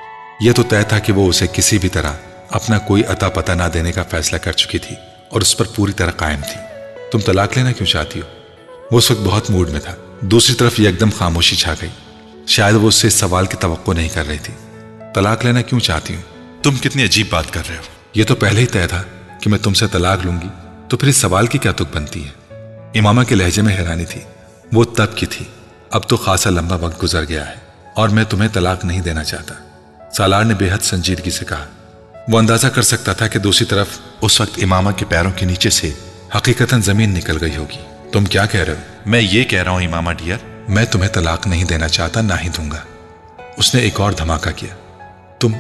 یہ تو طے تھا کہ وہ اسے کسی بھی طرح اپنا کوئی عطا پتہ نہ دینے کا فیصلہ کر چکی تھی، اور اس پر پوری طرح قائم تھی۔ تم طلاق لینا کیوں چاہتی ہو؟ وہ اس وقت بہت موڈ میں تھا۔ دوسری طرف یکدم خاموشی چھا گئی، شاید وہ اس سے اس سوال کی توقع نہیں کر رہی تھی۔ طلاق لینا کیوں چاہتی ہوں؟ تم کتنی عجیب بات کر رہے ہو۔ یہ تو پہلے ہی طے تھا کہ میں تم سے طلاق لوں گی، تو پھر اس سوال کی کیا تک بنتی ہے؟ امامہ کے لہجے میں حیرانی تھی۔ وہ تب کی تھی، اب تو خاصا لمبا وقت گزر گیا ہے، اور میں تمہیں طلاق نہیں دینا چاہتا، سالار نے بے حد سنجیدگی سے کہا۔ وہ اندازہ کر سکتا تھا کہ دوسری طرف اس وقت امامہ کے پیروں کے نیچے سے حقیقتاً زمین نکل گئی ہوگی۔ تم کیا کہہ رہے ہو؟ میں یہ کہہ رہا ہوں امامہ ڈیئر، میں تمہیں طلاق نہیں دینا چاہتا، نہ ہی دوں گا۔ اس نے ایک اور دھماکہ کیا۔ تم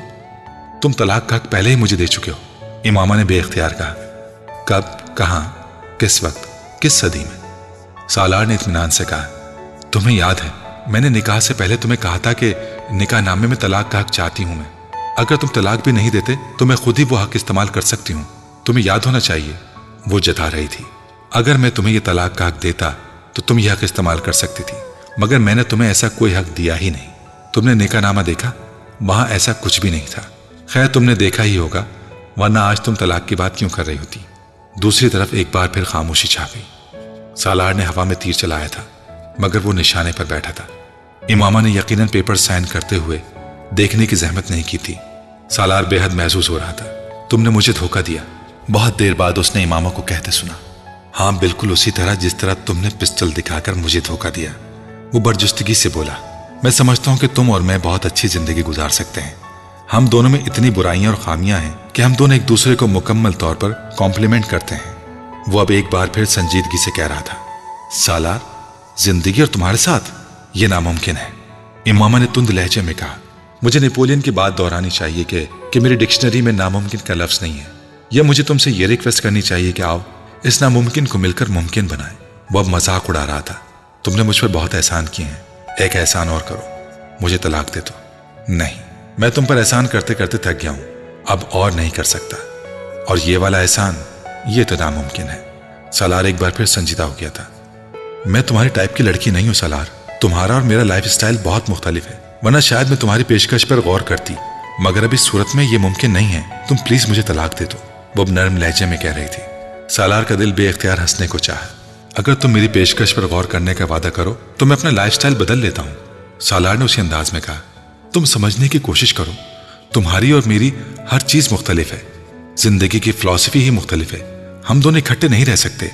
تم طلاق کا حق پہلے ہی مجھے دے چکے ہو، امامہ نے بے اختیار کہا۔ کب، کہاں، کس وقت، کس صدی میں؟ سالار نے اطمینان سے کہا۔ تمہیں یاد ہے میں نے نکاح سے پہلے تمہیں کہا تھا کہ نکاح نامے میں طلاق کا حق چاہتی ہوں میں، اگر تم طلاق بھی نہیں دیتے تو میں خود ہی وہ حق استعمال کر سکتی ہوں، تمہیں یاد ہونا چاہیے۔ وہ جتا رہی تھی، اگر میں تمہیں یہ طلاق کا حق دیتا تو تم یہ حق استعمال کر سکتی تھی، مگر میں نے تمہیں ایسا کوئی حق دیا ہی نہیں۔ تم نے نکاح نامہ دیکھا، وہاں ایسا کچھ بھی نہیں تھا۔ خیر تم نے دیکھا ہی ہوگا، ورنہ آج تم طلاق کی بات کیوں کر رہی ہوتی؟ دوسری طرف ایک بار پھر خاموشی چھا گئی۔ سالار نے ہوا میں تیر چلایا تھا، مگر وہ نشانے پر بیٹھا تھا۔ امامہ نے یقیناً پیپر سائن کرتے ہوئے دیکھنے کی زحمت نہیں کی تھی۔ سالار بے حد محسوس ہو رہا تھا۔ تم نے مجھے دھوکہ دیا، بہت دیر بعد اس نے امامہ کو کہتے سنا۔ ہاں بالکل اسی طرح جس طرح تم نے پسٹل دکھا کر مجھے دھوکہ دیا، وہ برجستگی سے بولا۔ میں سمجھتا ہوں کہ تم اور میں بہت اچھی زندگی گزار سکتے ہیں۔ ہم دونوں میں اتنی برائیاں اور خامیاں ہیں کہ ہم دونوں ایک دوسرے کو مکمل طور پر کمپلیمنٹ کرتے ہیں۔ وہ اب ایک بار پھر سنجیدگی سے کہہ رہا تھا، سالار، زندگی اور تمہارے ساتھ یہ ناممکن ہے۔ امامہ نے تند لہجے میں کہا۔ مجھے نیپولین کی بات دہرانی چاہیے کہ کہ میری ڈکشنری میں ناممکن کا لفظ نہیں ہے، یا مجھے تم سے یہ ریکویسٹ کرنی چاہیے کہ آؤ اس ناممکن کو مل کر ممکن بنائیں۔ وہ اب مذاق اڑا رہا تھا۔ تم نے مجھ پر بہت احسان کیے ہیں، ایک احسان اور کرو، مجھے طلاق دے دو۔ نہیں، میں تم پر احسان کرتے کرتے تھک گیا ہوں، اب اور نہیں کر سکتا، اور یہ والا احسان یہ تو ناممکن ہے۔ سالار ایک بار پھر سنجیدہ ہو گیا تھا۔ میں تمہاری ٹائپ کی لڑکی نہیں ہوں سالار، تمہارا اور میرا لائف سٹائل بہت مختلف ہے، ورنہ شاید میں تمہاری پیشکش پر غور کرتی، مگر اب اس صورت میں یہ ممکن نہیں ہے۔ تم پلیز مجھے طلاق دے دو، وہ اب نرم لہجے میں کہہ رہی تھی۔ سالار کا دل بے اختیار ہنسنے کو چاہا۔ اگر تم میری پیشکش پر غور کرنے کا وعدہ کرو تو میں اپنا لائف سٹائل بدل لیتا ہوں، سالار نے اسی انداز میں کہا۔ تم سمجھنے کی کوشش کرو، تمہاری اور میری ہر چیز مختلف ہے، زندگی کی فلسفی ہی مختلف ہے، ہم دونوں اکٹھے نہیں رہ سکتے۔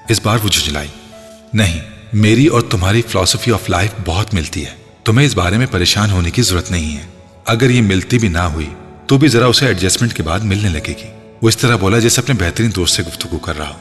इस बार वो झुंझलाई। नहीं, मेरी और तुम्हारी फिलॉसफी ऑफ लाइफ बहुत मिलती है, तुम्हें इस बारे में परेशान होने की जरूरत नहीं है। अगर ये मिलती भी ना हुई तो भी जरा उसे एडजस्टमेंट के बाद मिलने लगेगी। वो इस तरह बोला जैसे अपने बेहतरीन दोस्त से गुफ्तगू कर रहा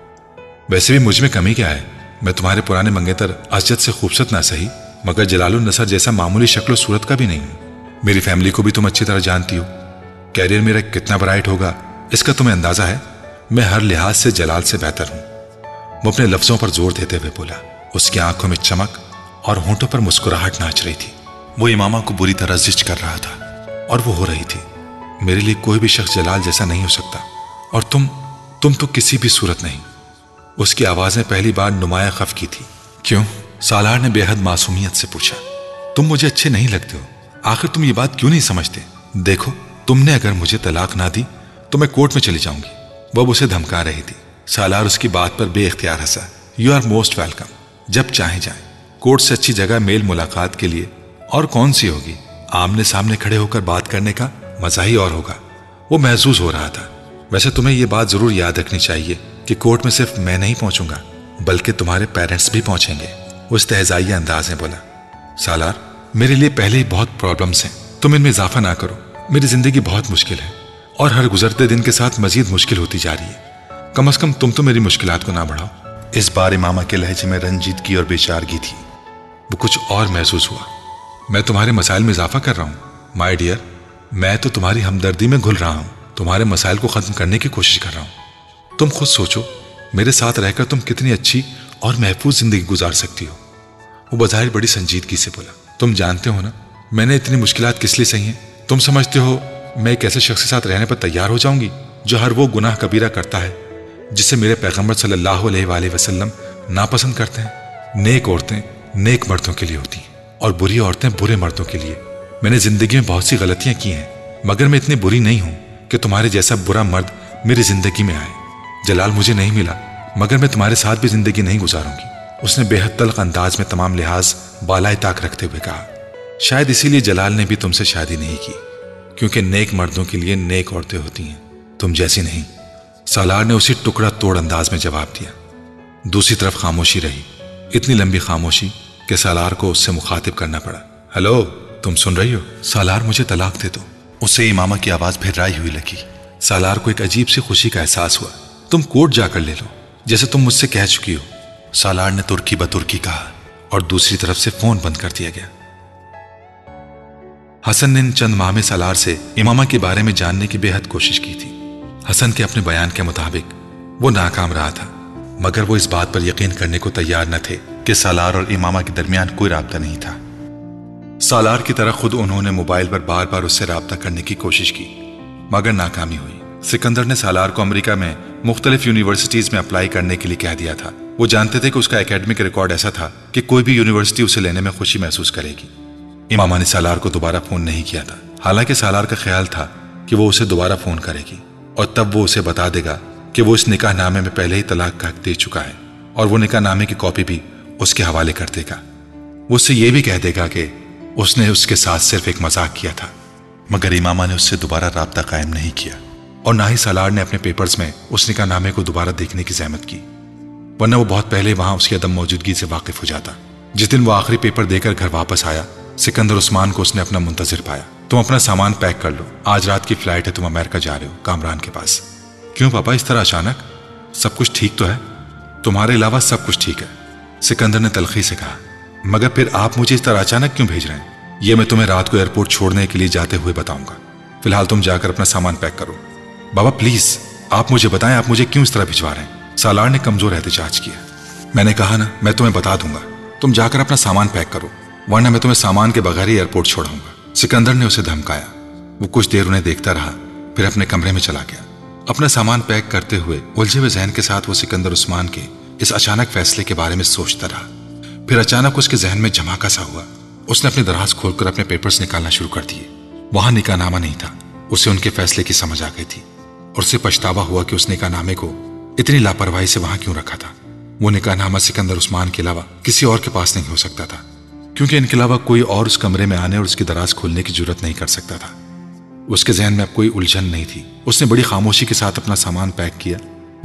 हो। वैसे भी मुझ में कमी क्या है, मैं तुम्हारे पुराने मंगेतर असजद से खूबसूरत ना सही मगर जलालुन नसर जैसा मामूली शक्ल सूरत का भी नहीं हूं। मेरी फैमिली को भी तुम अच्छी तरह जानती हो, कैरियर मेरा कितना ब्राइट होगा इसका तुम्हें अंदाजा है। मैं हर लिहाज से जलाल से बेहतर हूं। वो अपने लफ्जों पर जोर देते हुए बोला। उसकी आंखों में चमक और होंठों पर मुस्कुराहट नाच रही थी। वो इमामा को बुरी तरह जिस्ट कर रहा था और वो हो रही थी। मेरे लिए कोई भी शख्स जलाल जैसा नहीं हो सकता और तुम तुम तो किसी भी सूरत नहीं। उसकी आवाज में पहली बार नुमाया खफ की थी। क्यों? सालार ने बेहद मासूमियत से पूछा। तुम मुझे अच्छे नहीं लगते हो, आखिर तुम ये बात क्यों नहीं समझते? देखो, तुमने अगर मुझे तलाक ना दी तो मैं कोर्ट में चली जाऊंगी। वो अब उसे धमका रही थी। सालार उसकी बात पर बेइख्तियार हंसा। यू आर मोस्ट वेलकम, जब चाहे जाए। कोर्ट से अच्छी जगह मेल मुलाकात के लिए और कौन सी होगी? आमने सामने खड़े होकर बात करने का मजा ही और होगा। वो महसूस हो रहा था। वैसे तुम्हें यह बात जरूर याद रखनी चाहिए कि कोर्ट में सिर्फ मैं नहीं पहुंचूंगा बल्कि तुम्हारे पेरेंट्स भी पहुंचेंगे। वो इस्तेहज़ाई अंदाज में बोला। सालार, मेरे लिए पहले ही बहुत प्रॉब्लम्स हैं, तुम इनमें इजाफा ना करो। मेरी जिंदगी बहुत मुश्किल है और हर गुजरते दिन के साथ मजीद मुश्किल होती जा रही है। कम अज कम तुम तो मेरी मुश्किलात को ना बढ़ाओ। इस बार इमामा के लहजे में रंजीदगी और बेचारगी थी। वो कुछ और महसूस हुआ। मैं तुम्हारे मसाइल में इजाफा कर रहा हूँ माय डियर। मैं तो तुम्हारी हमदर्दी में घुल रहा हूँ, तुम्हारे मसाइल को खत्म करने की कोशिश कर रहा हूँ। तुम खुद सोचो, मेरे साथ रहकर तुम कितनी अच्छी और महफूज जिंदगी गुजार सकती हो। वो बज़ाहिर बड़ी संजीदगी से बोला। तुम जानते हो ना मैंने इतनी मुश्किलात किस लिए सही हैं? तुम समझते हो मैं एक ऐसे शख्स के साथ रहने पर तैयार हो जाऊंगी जो हर वो गुनाह कबीरा करता है जिसे मेरे पैगंबर सल्लल्लाहु अलैहि वसल्लम नापसंद करते हैं? नेक औरतें नेक मर्दों के लिए होती हैं और बुरी औरतें बुरे मर्दों के लिए। मैंने जिंदगी में बहुत सी गलतियां की हैं मगर मैं इतनी बुरी नहीं हूं कि तुम्हारे जैसा बुरा मर्द मेरी जिंदगी में आए। जलाल मुझे नहीं मिला मगर मैं तुम्हारे साथ भी जिंदगी नहीं गुजारूंगी। उसने बेहद तल्ख अंदाज में तमाम लिहाज बालाए ताक रखते हुए कहा। शायद इसीलिए जलाल ने भी तुमसे शादी नहीं की, क्योंकि नेक मर्दों के लिए नेक औरतें होती हैं, तुम जैसी नहीं। सालार ने उसी टुकड़ा तोड़ अंदाज में जवाब दिया। दूसरी तरफ खामोशी रही, इतनी लंबी खामोशी कि सालार को उससे मुखातिब करना पड़ा। हेलो, तुम सुन रही हो? सालार, मुझे तलाक दे दो। उसे इमामा की आवाज फिराई हुई लगी। सालार को एक अजीब सी खुशी का एहसास हुआ। तुम कोर्ट जाकर ले लो, जैसे तुम मुझसे कह चुकी हो, सालार ने तुर्की बतुर्की कहा और दूसरी तरफ से फोन बंद कर दिया गया। हसन ने इन चंद माह में सालार से इमामा के बारे में जानने की बेहद कोशिश की थी। हसन के अपने बयान के मुताबिक वो नाकाम रहा था, मगर वो इस बात पर यकीन करने को तैयार न थे कि सालार और इमामा के दरमियान कोई राब्ता नहीं था। सालार की तरह खुद उन्होंने मोबाइल पर बार बार उससे राब्ता करने की कोशिश की मगर नाकामी हुई। सिकंदर ने सालार को अमेरिका में मुख्तलिफ यूनिवर्सिटीज में अप्लाई करने के लिए कह दिया था। वो जानते थे कि उसका एकेडमिक रिकॉर्ड ऐसा था कि कोई भी यूनिवर्सिटी उसे लेने में खुशी महसूस करेगी। इमामा ने सालार को दोबारा फोन नहीं किया था, हालांकि सालार का ख्याल था कि वो उसे दोबारा फोन करेगी और तब वो उसे बता देगा कि वो इस निकाह नामे में पहले ही तलाक का हक दे चुका है और वो निकाह नामे की कॉपी भी उसके हवाले कर देगा। वो उससे ये भी कह देगा कि उसने उसके साथ सिर्फ एक मजाक किया था। मगर इमामा ने उससे दोबारा राब्ता कायम नहीं किया और ना ही सालार ने अपने पेपर्स में उस निकाह नामे को दोबारा देखने की जहमत की, वरना वो बहुत पहले वहां उसकी अदम मौजूदगी से वाकिफ हो जाता। जिस दिन वो आखिरी पेपर देकर घर वापस आया, सिकंदर उस्मान को उसने अपना मुंतजिर पाया। तुम अपना सामान पैक कर लो, आज रात की फ्लाइट है, तुम अमेरिका जा रहे हो कामरान के पास। क्यों पापा, इस तरह अचानक? सब कुछ ठीक तो है? तुम्हारे अलावा सब कुछ ठीक है, सिकंदर ने तलखी से कहा। मगर फिर आप मुझे इस तरह अचानक क्यों भेज रहे हैं? ये मैं तुम्हें रात को एयरपोर्ट छोड़ने के लिए जाते हुए बताऊंगा। फिलहाल तुम जाकर अपना सामान पैक करो। बाबा प्लीज आप मुझे बताएं, आप मुझे क्यों इस तरह भिजवा रहे हैं? सालार ने कमजोर एहतजाज किया। मैंने कहा ना, मैं तुम्हें बता दूंगा, तुम जाकर अपना सामान पैक करो, वरना मैं तुम्हें सामान के बगैर ही एयरपोर्ट छोड़ाऊंगा। सिकंदर ने उसे धमकाया। वो कुछ देर उन्हें देखता रहा, फिर अपने कमरे में चला गया। अपना सामान पैक करते हुए उलझे हुए जहन के साथ वो सिकंदर उस्मान के इस अचानक फैसले के बारे में सोचता रहा। फिर अचानक उसके जहन में झमाका सा हुआ। उसने अपने दराज खोलकर अपने पेपर्स निकालना शुरू कर दिए। वहां निकाहनामा नहीं था। उसे उनके फैसले की समझ आ गई थी और उसे पछतावा हुआ कि उस निकाहनामे को इतनी लापरवाही से वहां क्यों रखा था। वो निकाहनामा सिकंदर उस्मान के अलावा किसी और के पास नहीं हो सकता था, क्योंकि इनके अलावा कोई और उस कमरे में आने और उसकी दराज खोलने की जरूरत नहीं कर सकता था। उसके जहन में अब कोई उलझन नहीं थी। उसने बड़ी खामोशी के साथ अपना सामान पैक किया। वो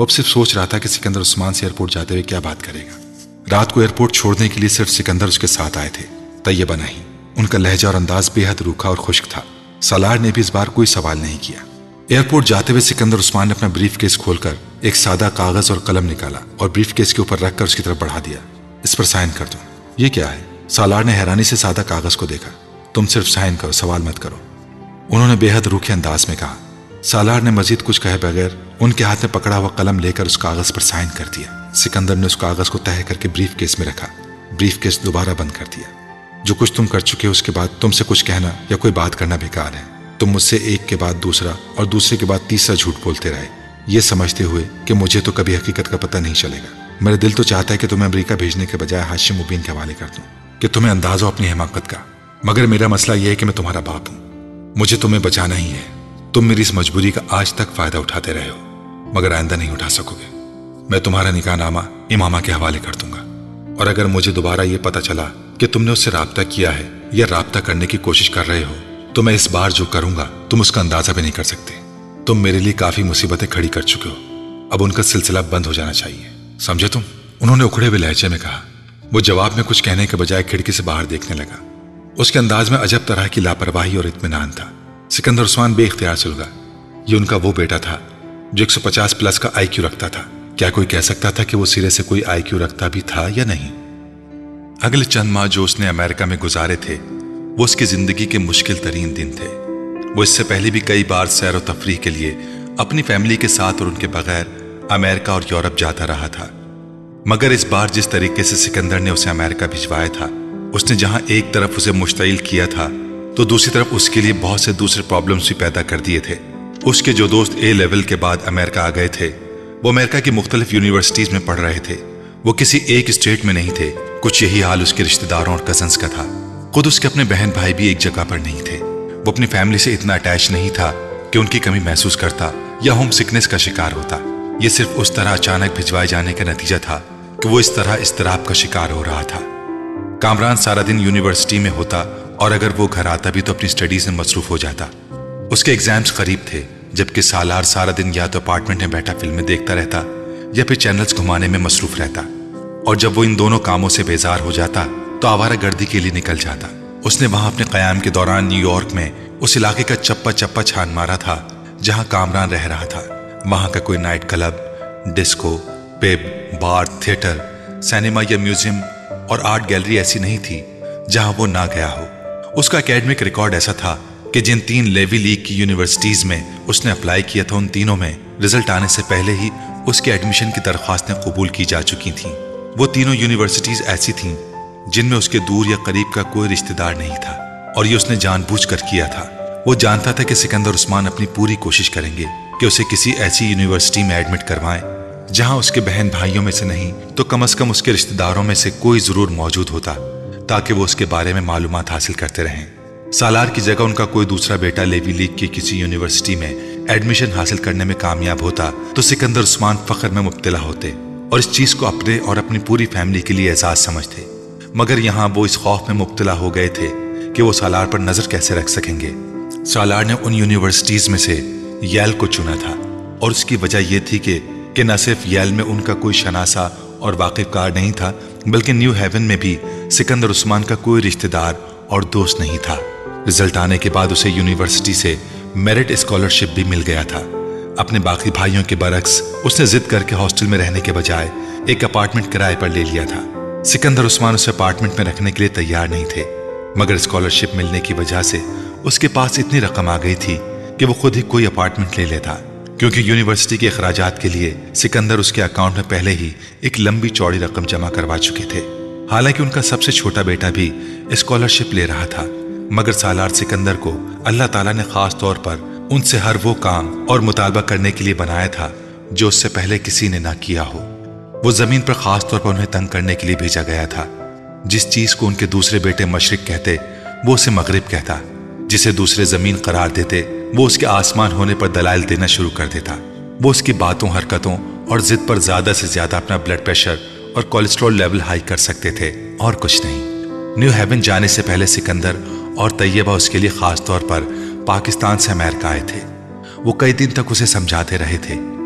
वो अब सिर्फ सोच रहा था कि सिकंदर उस्मान से एयरपोर्ट जाते हुए क्या बात करेगा। रात को एयरपोर्ट छोड़ने के लिए सिर्फ सिकंदर उसके साथ आए थे, तैयबा नहीं। उनका लहजा और अंदाज बेहद रूखा और खुश्क था। सालार ने भी इस बार कोई सवाल नहीं किया। एयरपोर्ट जाते हुए सिकंदर उस्मान ने अपना ब्रीफ केस खोलकर एक सादा कागज और कलम निकाला और ब्रीफ केस के ऊपर रखकर उसकी तरफ बढ़ा दिया। इस पर साइन कर दो। ये क्या है? सालार ने हैरानी से सादा कागज को देखा। तुम सिर्फ साइन करो, सवाल मत करो, उन्होंने बेहद रूखे अंदाज में कहा। सालार ने मजीद कुछ कहे बगैर उनके हाथ में पकड़ा हुआ कलम लेकर उस कागज पर साइन कर दिया। सिकंदर ने उस कागज को तह करके ब्रीफ केस में रखा। ब्रीफ केस दोबारा बंद कर दिया। जो कुछ तुम कर चुके हो उसके बाद तुमसे कुछ कहना या कोई बात करना बेकार है। तुम मुझसे एक के बाद दूसरा और दूसरे के बाद तीसरा झूठ बोलते रहे, ये समझते हुए कि मुझे तो कभी हकीकत का पता नहीं चलेगा। मेरा दिल तो चाहता है कि तुम्हें अमेरिका भेजने के बजाय हाशिम मुबीन के हवाले कर दूं, कि तुम्हें अंदाजा हो अपनी हिमाकत का। मगर मेरा मसला यह है कि मैं तुम्हारा बाप हूं, मुझे तुम्हें बचाना ही है। तुम मेरी इस मजबूरी का आज तक फायदा उठाते रहे हो, मगर आइंदा नहीं उठा सकोगे। मैं तुम्हारा निकाहनामा इमामा के हवाले कर दूंगा, और अगर मुझे दोबारा यह पता चला कि तुमने उससे राब्ता किया है या राब्ता करने की कोशिश कर रहे हो, तो मैं इस बार जो करूंगा तुम उसका अंदाजा भी नहीं कर सकते। तुम मेरे लिए काफी मुसीबतें खड़ी कर चुके हो, अब उनका सिलसिला बंद हो जाना चाहिए, समझे तुम? उन्होंने उखड़े हुए लहजे में कहा। वो जवाब में कुछ कहने के बजाय खिड़की से बाहर देखने लगा। उसके अंदाज में अजब तरह की लापरवाही और इत्मीनान था। सिकंदर उस्मान बेइख्तियार सुलगा। ये उनका वो बेटा था जो एक सौ पचास प्लस का आईक्यू रखता था। क्या कोई कह सकता था कि वो सिरे से कोई आईक्यू रखता भी था या नहीं? अगले चंद माह जो उसने अमेरिका में गुजारे थे वो उसकी जिंदगी के मुश्किल तरीन दिन थे। वो इससे पहले भी कई बार सैर और तफरीह के लिए अपनी फैमिली के साथ और उनके बगैर अमेरिका और यूरोप जाता रहा था। मगर इस बार जिस तरीके से सिकंदर ने उसे अमेरिका भिजवाया था, उसने जहां एक तरफ उसे मुश्तइल किया था तो दूसरी तरफ उसके लिए बहुत से दूसरे प्रॉब्लम्स भी पैदा कर दिए थे। उसके जो दोस्त ए लेवल के बाद अमेरिका आ गए थे वो अमेरिका की मुख्तलिफ यूनिवर्सिटीज में पढ़ रहे थे। वो किसी एक स्टेट में नहीं थे। कुछ यही हाल उसके रिश्तेदारों और कजन्स का था। खुद उसके अपने बहन भाई भी एक जगह पर नहीं थे। वो अपनी फैमिली से इतना अटैच नहीं था कि उनकी कमी महसूस करता या होम सिकनेस का शिकार होता। ये सिर्फ उस तरह अचानक भिजवाए जाने का नतीजा था कि वो इस तरह इस्तराब का शिकार हो रहा था। कामरान सारा दिन यूनिवर्सिटी में होता और अगर वो घर आता भी तो अपनी स्टडीज में मसरूफ हो जाता। उसके एग्जाम्स करीब थे, जबकि सालार सारा दिन या तो अपार्टमेंट में बैठा फिल्में देखता रहता या फिर चैनल्स घुमाने में मसरूफ रहता। और जब वो इन दोनों कामों से बेजार हो जाता तो आवारा गर्दी के लिए निकल जाता। उसने वहां अपने कयाम के दौरान न्यूयॉर्क में उस इलाके का चप्पा चप्पा छान मारा था जहां कामरान रह रहा था। वहां का कोई night club, disco, pub, bar, theatre, cinema या म्यूजियम और आर्ट गैलरी ऐसी नहीं थी जहां वो ना गया हो। उसका एकेडमिक रिकॉर्ड ऐसा था कि जिन तीन लेवी लीग की यूनिवर्सिटीज में उसने अप्लाई किया था उन तीनों में रिजल्ट आने से पहले ही उसके एडमिशन की दरख्वास्तें कबूल की जा चुकी थीं। वो तीनों यूनिवर्सिटीज ऐसी थीं जिनमें उसके दूर या करीब का कोई रिश्तेदार नहीं था, और ये उसने जानबूझकर किया था। वो जानता था कि सिकंदर उस्मान अपनी पूरी कोशिश करेंगे कि उसे किसी ऐसी यूनिवर्सिटी में एडमिट करवाएं जहां उसके बहन भाइयों में से नहीं तो कम से कम उसके रिश्तेदारों में से कोई जरूर मौजूद होता, ताकि वो उसके बारे में मालूमात हासिल करते रहें। सालार की जगह उनका कोई दूसरा बेटा लेवी लीग की किसी यूनिवर्सिटी में एडमिशन हासिल करने में कामयाब होता तो सिकंदर उस्मान फख्र में मुब्तला होते और इस चीज को अपने और अपनी पूरी फैमिली के लिए एजाज समझते। मगर यहाँ वो इस खौफ में मुब्तला हो गए थे कि वो सालार पर नजर कैसे रख सकेंगे। सालार ने उन यूनिवर्सिटीज में से येल को चुना था, और उसकी वजह यह थी कि कि न सिर्फ येल में उनका कोई शनासा और वाकिफकार नहीं था, बल्कि न्यू हेवन में भी सिकंदर उस्मान का कोई रिश्तेदार और दोस्त नहीं था। रिजल्ट आने के बाद उसे यूनिवर्सिटी से मेरिट स्कॉलरशिप भी मिल गया था। अपने बाकी भाइयों के बरक्स उसने जिद करके हॉस्टल में रहने के बजाय एक अपार्टमेंट किराए पर ले लिया था। सिकंदर उस्मान उसे अपार्टमेंट में रखने के लिए तैयार नहीं थे, मगर स्कॉलरशिप मिलने की वजह से उसके पास इतनी रकम आ गई थी कि वो खुद ही कोई अपार्टमेंट ले लेता, क्योंकि यूनिवर्सिटी के अखराजात के लिए सिकंदर उसके अकाउंट में पहले ही एक लंबी चौड़ी रकम जमा करवा चुके थे। हालांकि उनका सबसे छोटा बेटा भी स्कॉलरशिप ले रहा था, मगर सालार सिकंदर को अल्लाह ताला ने खास तौर पर उनसे हर वो काम और मुतालबा करने के लिए बनाया था जो उससे पहले किसी ने ना किया हो। वो जमीन पर खास तौर पर उन्हें तंग करने के लिए भेजा गया था। जिस चीज को उनके दूसरे बेटे मशरिक कहते वो उसे मगरिब कहता, जिसे दूसरे जमीन करार देते वो उसके आसमान होने पर दलाइल देना शुरू कर देता। वो उसकी बातों, हरकतों और जिद पर ज्यादा से ज्यादा अपना ब्लड प्रेशर और कोलेस्ट्रॉल लेवल हाई कर सकते थे, और कुछ नहीं। न्यू हेवन जाने से पहले सिकंदर और तैयबा उसके लिए खास तौर पर पाकिस्तान से अमेरिका आए थे। वो कई दिन तक उसे समझाते रहे थे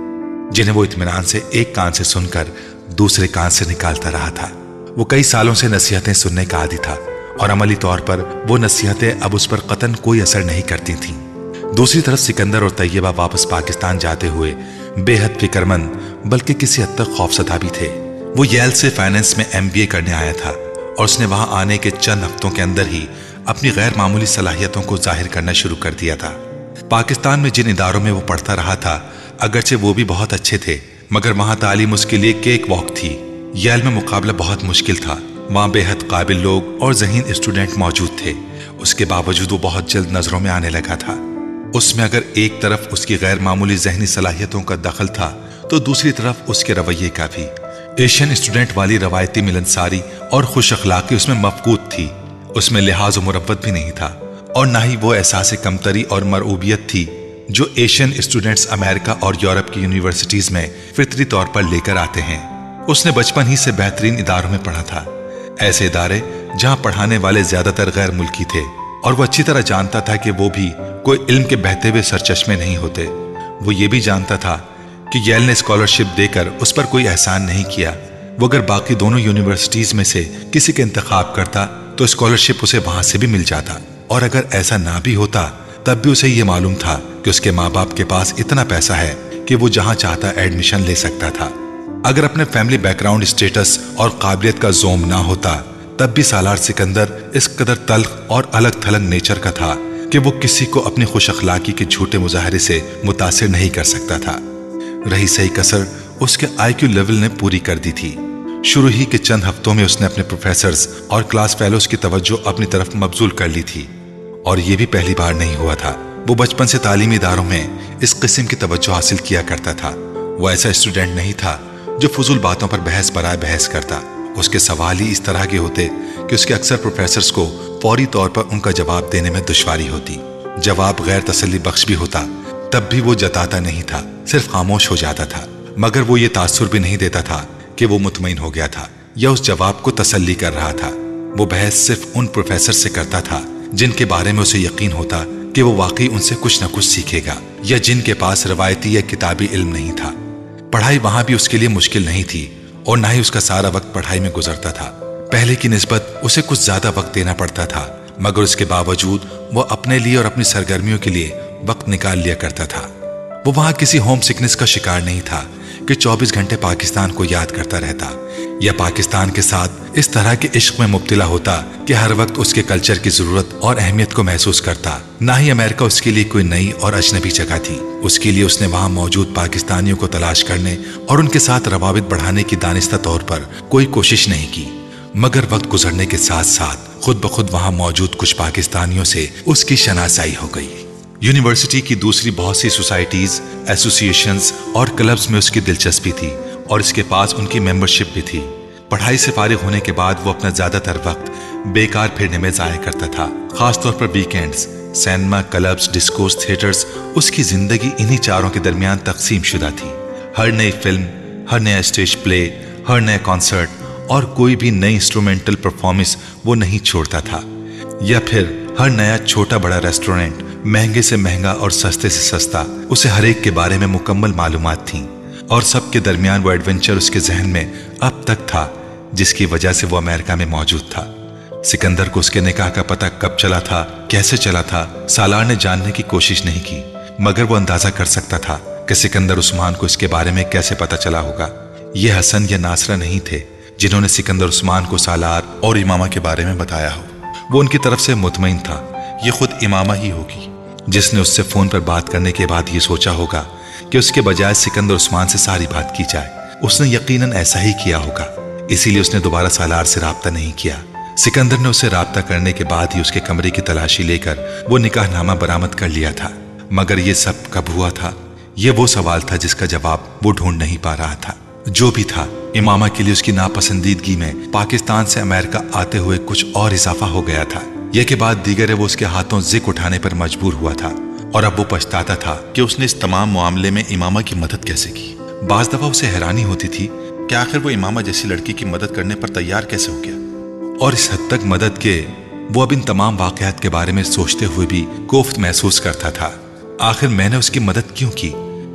जिन्हें वो इत्मीनान से एक कान से सुनकर दूसरे कान से निकालता रहा था। वो कई सालों से नसीहतें सुनने का आदी था और अमली तौर पर वो नसीहतें अब उस पर कतन कोई असर नहीं करती थीं। दूसरी तरफ सिकंदर और तैयबा वापस पाकिस्तान जाते हुए बेहद फिक्रमंद बल्कि किसी हद तक खौफजदा भी थे। वो येल से फाइनेंस में एम बी ए करने आया था और उसने वहां आने के चंद हफ्तों के अंदर ही अपनी गैर मामूली सलाहियतों को जाहिर करना शुरू कर दिया था। पाकिस्तान में जिन इदारों में वो पढ़ता रहा था, अगरचे वो भी बहुत अच्छे थे, मगर वहां तालीम उसके लिए केक वॉक थी। येल में मुकाबला बहुत मुश्किल था। वहां बेहद काबिल लोग और ज़हीन स्टूडेंट मौजूद थे। उसके बावजूद वो बहुत जल्द नजरों में आने लगा था। उसमें अगर एक तरफ उसकी गैर मामूली ज़हनी सलाहियतों का दखल था, तो दूसरी तरफ उसके रवैये का भी। एशियन स्टूडेंट वाली रवायती मिलनसारी और खुश अखलाकी उसमें मफकूद थी। उसमें लिहाज और मुरव्वत भी नहीं था, और ना ही वो एहसास कमतरी और मरऊबियत थी जो एशियन स्टूडेंट्स अमेरिका और यूरोप की यूनिवर्सिटीज में फितरी तौर पर लेकर आते हैं। उसने बचपन ही से बेहतरीन इदारों में पढ़ा था, ऐसे इदारे जहां पढ़ाने वाले ज्यादातर गैर मुल्की थे, और वो अच्छी तरह जानता था कि वो भी कोई इल्म के बहते हुए सरचश्मे नहीं होते। वो ये भी जानता था कि येल ने स्कॉलरशिप देकर उस पर कोई एहसान नहीं किया। वो अगर बाकी दोनों यूनिवर्सिटीज में से किसी का इंतखाब करता तो स्कॉलरशिप उसे वहां से भी मिल जाता, और अगर ऐसा ना भी होता तब भी उसे ये मालूम था कि उसके माँ बाप के पास इतना पैसा है कि वो जहां चाहता एडमिशन ले सकता था। अगर अपने फैमिली बैकग्राउंड, स्टेटस और काबिलियत का जोम ना होता, तब भी सालार सिकंदर इस कदर तल्ख और अलग थलग नेचर का था कि वो किसी को अपनी खुश अखलाकी के झूठे मुजाहरे से मुतासिर नहीं कर सकता था। रही सही कसर उसके आई क्यू लेवल ने पूरी कर दी थी। शुरू ही के चंद हफ्तों में उसने अपने प्रोफेसर्स और क्लास फेलोज की तवज्जो अपनी तरफ मबजूल कर ली थी, और ये भी पहली बार नहीं हुआ था। वो बचपन से तालीमी इदारों में इस किस्म की तवज्जो हासिल किया करता था। वो ऐसा स्टूडेंट नहीं था जो फजूल बातों पर बहस बराए बहस करता। उसके सवाल ही इस तरह के होते कि उसके अक्सर प्रोफेसर्स को फौरी तौर पर उनका जवाब देने में दुश्वारी होती। जवाब गैर तसल्ली बख्श भी होता, तब भी वो जताता नहीं था, सिर्फ खामोश हो जाता था। मगर वो ये तासुर भी नहीं देता था कि वो मुतमईन हो गया था या उस जवाब को तसल्ली कर रहा था। वो बहस सिर्फ उन प्रोफेसर से करता था जिनके बारे में उसे यकीन होता कि वो वाकई उनसे कुछ न कुछ सीखेगा, या जिनके पास रवायती या किताबी इल्म नहीं था। पढ़ाई वहां भी उसके लिए मुश्किल नहीं थी, और ना ही उसका सारा वक्त पढ़ाई में गुजरता था। पहले की निस्बत उसे कुछ ज्यादा वक्त देना पड़ता था, मगर उसके बावजूद वो अपने लिए और अपनी सरगर्मियों के लिए वक्त निकाल लिया करता था। वो वहां किसी होम सिकनेस का शिकार नहीं था कि चौबीस घंटे पाकिस्तान को याद करता रहता, या पाकिस्तान के साथ इस तरह के इश्क में मुब्तिला होता कि हर वक्त उसके कल्चर की जरूरत और अहमियत को महसूस करता। ना ही अमेरिका उसके लिए कोई नई और अजनबी जगह थी। उसके लिए उसने वहां मौजूद पाकिस्तानियों को तलाश करने और उनके साथ रवाबित बढ़ाने की दानिस्ता तौर पर कोई कोशिश नहीं की। मगर वक्त गुजरने के साथ साथ खुद ब खुद वहां मौजूद कुछ पाकिस्तानियों से उसकी शनासाई हो गई। यूनिवर्सिटी की दूसरी बहुत सी सोसाइटीज, एसोसिएशंस और क्लब्स में उसकी दिलचस्पी थी, और इसके पास उनकी मेंबरशिप भी थी। पढ़ाई से फारिग होने के बाद वो अपना ज्यादातर वक्त बेकार फिरने में जाया करता था, खासतौर पर weekends. Cinema, clubs, discos, theatres, उसकी जिंदगी इन्हीं चारों के दरमियान तकसीम शुदा थी। हर नई फिल्म, हर नया स्टेज प्ले, हर नया कॉन्सर्ट और कोई भी नई इंस्ट्रूमेंटल परफॉर्मेंस वो नहीं छोड़ता था, या फिर हर नया छोटा बड़ा रेस्टोरेंट, महंगे से महंगा और सस्ते से सस्ता, उसे हर एक के बारे में मुकम्मल मालूमात थी, और सबके दरमियान वो एडवेंचर उसके जहन में अब तक था जिसकी वजह से वो अमेरिका में मौजूद था। सिकंदर को उसके निकाह का पता कब चला था, कैसे चला था, सालार ने जानने की कोशिश नहीं की, मगर वो अंदाजा कर सकता था कि सिकंदर उस्मान को इसके बारे में कैसे पता चला होगा। ये हसन या नासरा नहीं थे जिन्होंने सिकंदर उस्मान को सालार और इमामा के बारे में बताया हो। वो उनकी तरफ से मुतमईन था ये खुद इमामा ही होगी जिसने उससे फोन पर बात करने के बाद ये सोचा होगा कि उसके बजाय सिकंदर उस्मान से सारी बात की जाए। उसने यकीनन ऐसा ही किया होगा, इसीलिए उसने दोबारा सालार से राब्ता नहीं किया। सिकंदर ने उससे राब्ता करने के बाद ही उसके कमरे की तलाशी लेकर वो निकाहनामा बरामद कर लिया था। मगर ये सब कब हुआ था? ये वो सवाल था जिसका जवाब वो ढूंढ नहीं पा रहा था। जो भी था, इमामा के लिए उसकी नापसंदीदगी में पाकिस्तान से अमेरिका आते हुए कुछ और इजाफा हो गया था। यह के बाद दीगर वो उसके हाथों जिक उठाने पर मजबूर हुआ था, और अब वो पछताता था कि उसने इस तमाम मामले में इमामा की मदद कैसे की। बाज दफा उसे हैरानी होती थी कि आखिर वो इमामा जैसी लड़की की मदद करने पर तैयार कैसे हो गया, और इस हद तक मदद के वो अब इन तमाम वाकयात के बारे में सोचते हुए भी कोफ्त महसूस करता था। आखिर मैंने उसकी मदद क्यों की?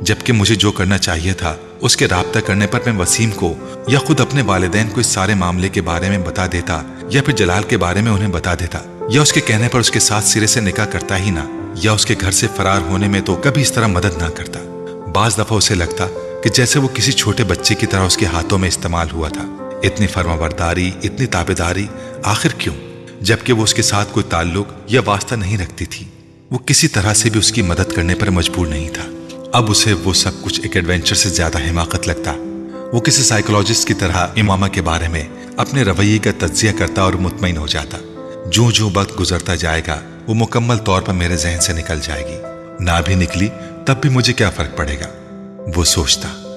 जबकि मुझे जो करना चाहिए था उसके राब्ता करने पर मैं वसीम को या खुद अपने वालिदैन को इस सारे मामले के बारे में बता देता, या फिर जलाल के बारे में उन्हें बता देता, या उसके कहने पर उसके साथ सिरे से निकाह करता ही ना, या उसके घर से फरार होने में तो कभी इस तरह मदद ना करता। बाज दफा उसे लगता कि जैसे वो किसी छोटे बच्चे की तरह उसके हाथों में इस्तेमाल हुआ था। इतनी फर्माबरदारी, इतनी ताबेदारी, आखिर क्यों? जबकि वो उसके साथ कोई ताल्लुक या वास्ता नहीं रखती थी। वो किसी तरह से भी उसकी मदद करने पर मजबूर नहीं था। अब उसे वो सब कुछ एक एडवेंचर से ज्यादा हिमाकत लगता। वो किसी साइकोलॉजिस्ट की तरह इमामा के बारे में अपने रवैये का तज्जिया करता और मुतमईन हो जाता। जो जो वक्त गुजरता जाएगा वो मुकम्मल तौर पर मेरे जहन से निकल जाएगी। ना भी निकली तब भी मुझे क्या फर्क पड़ेगा, वो सोचता।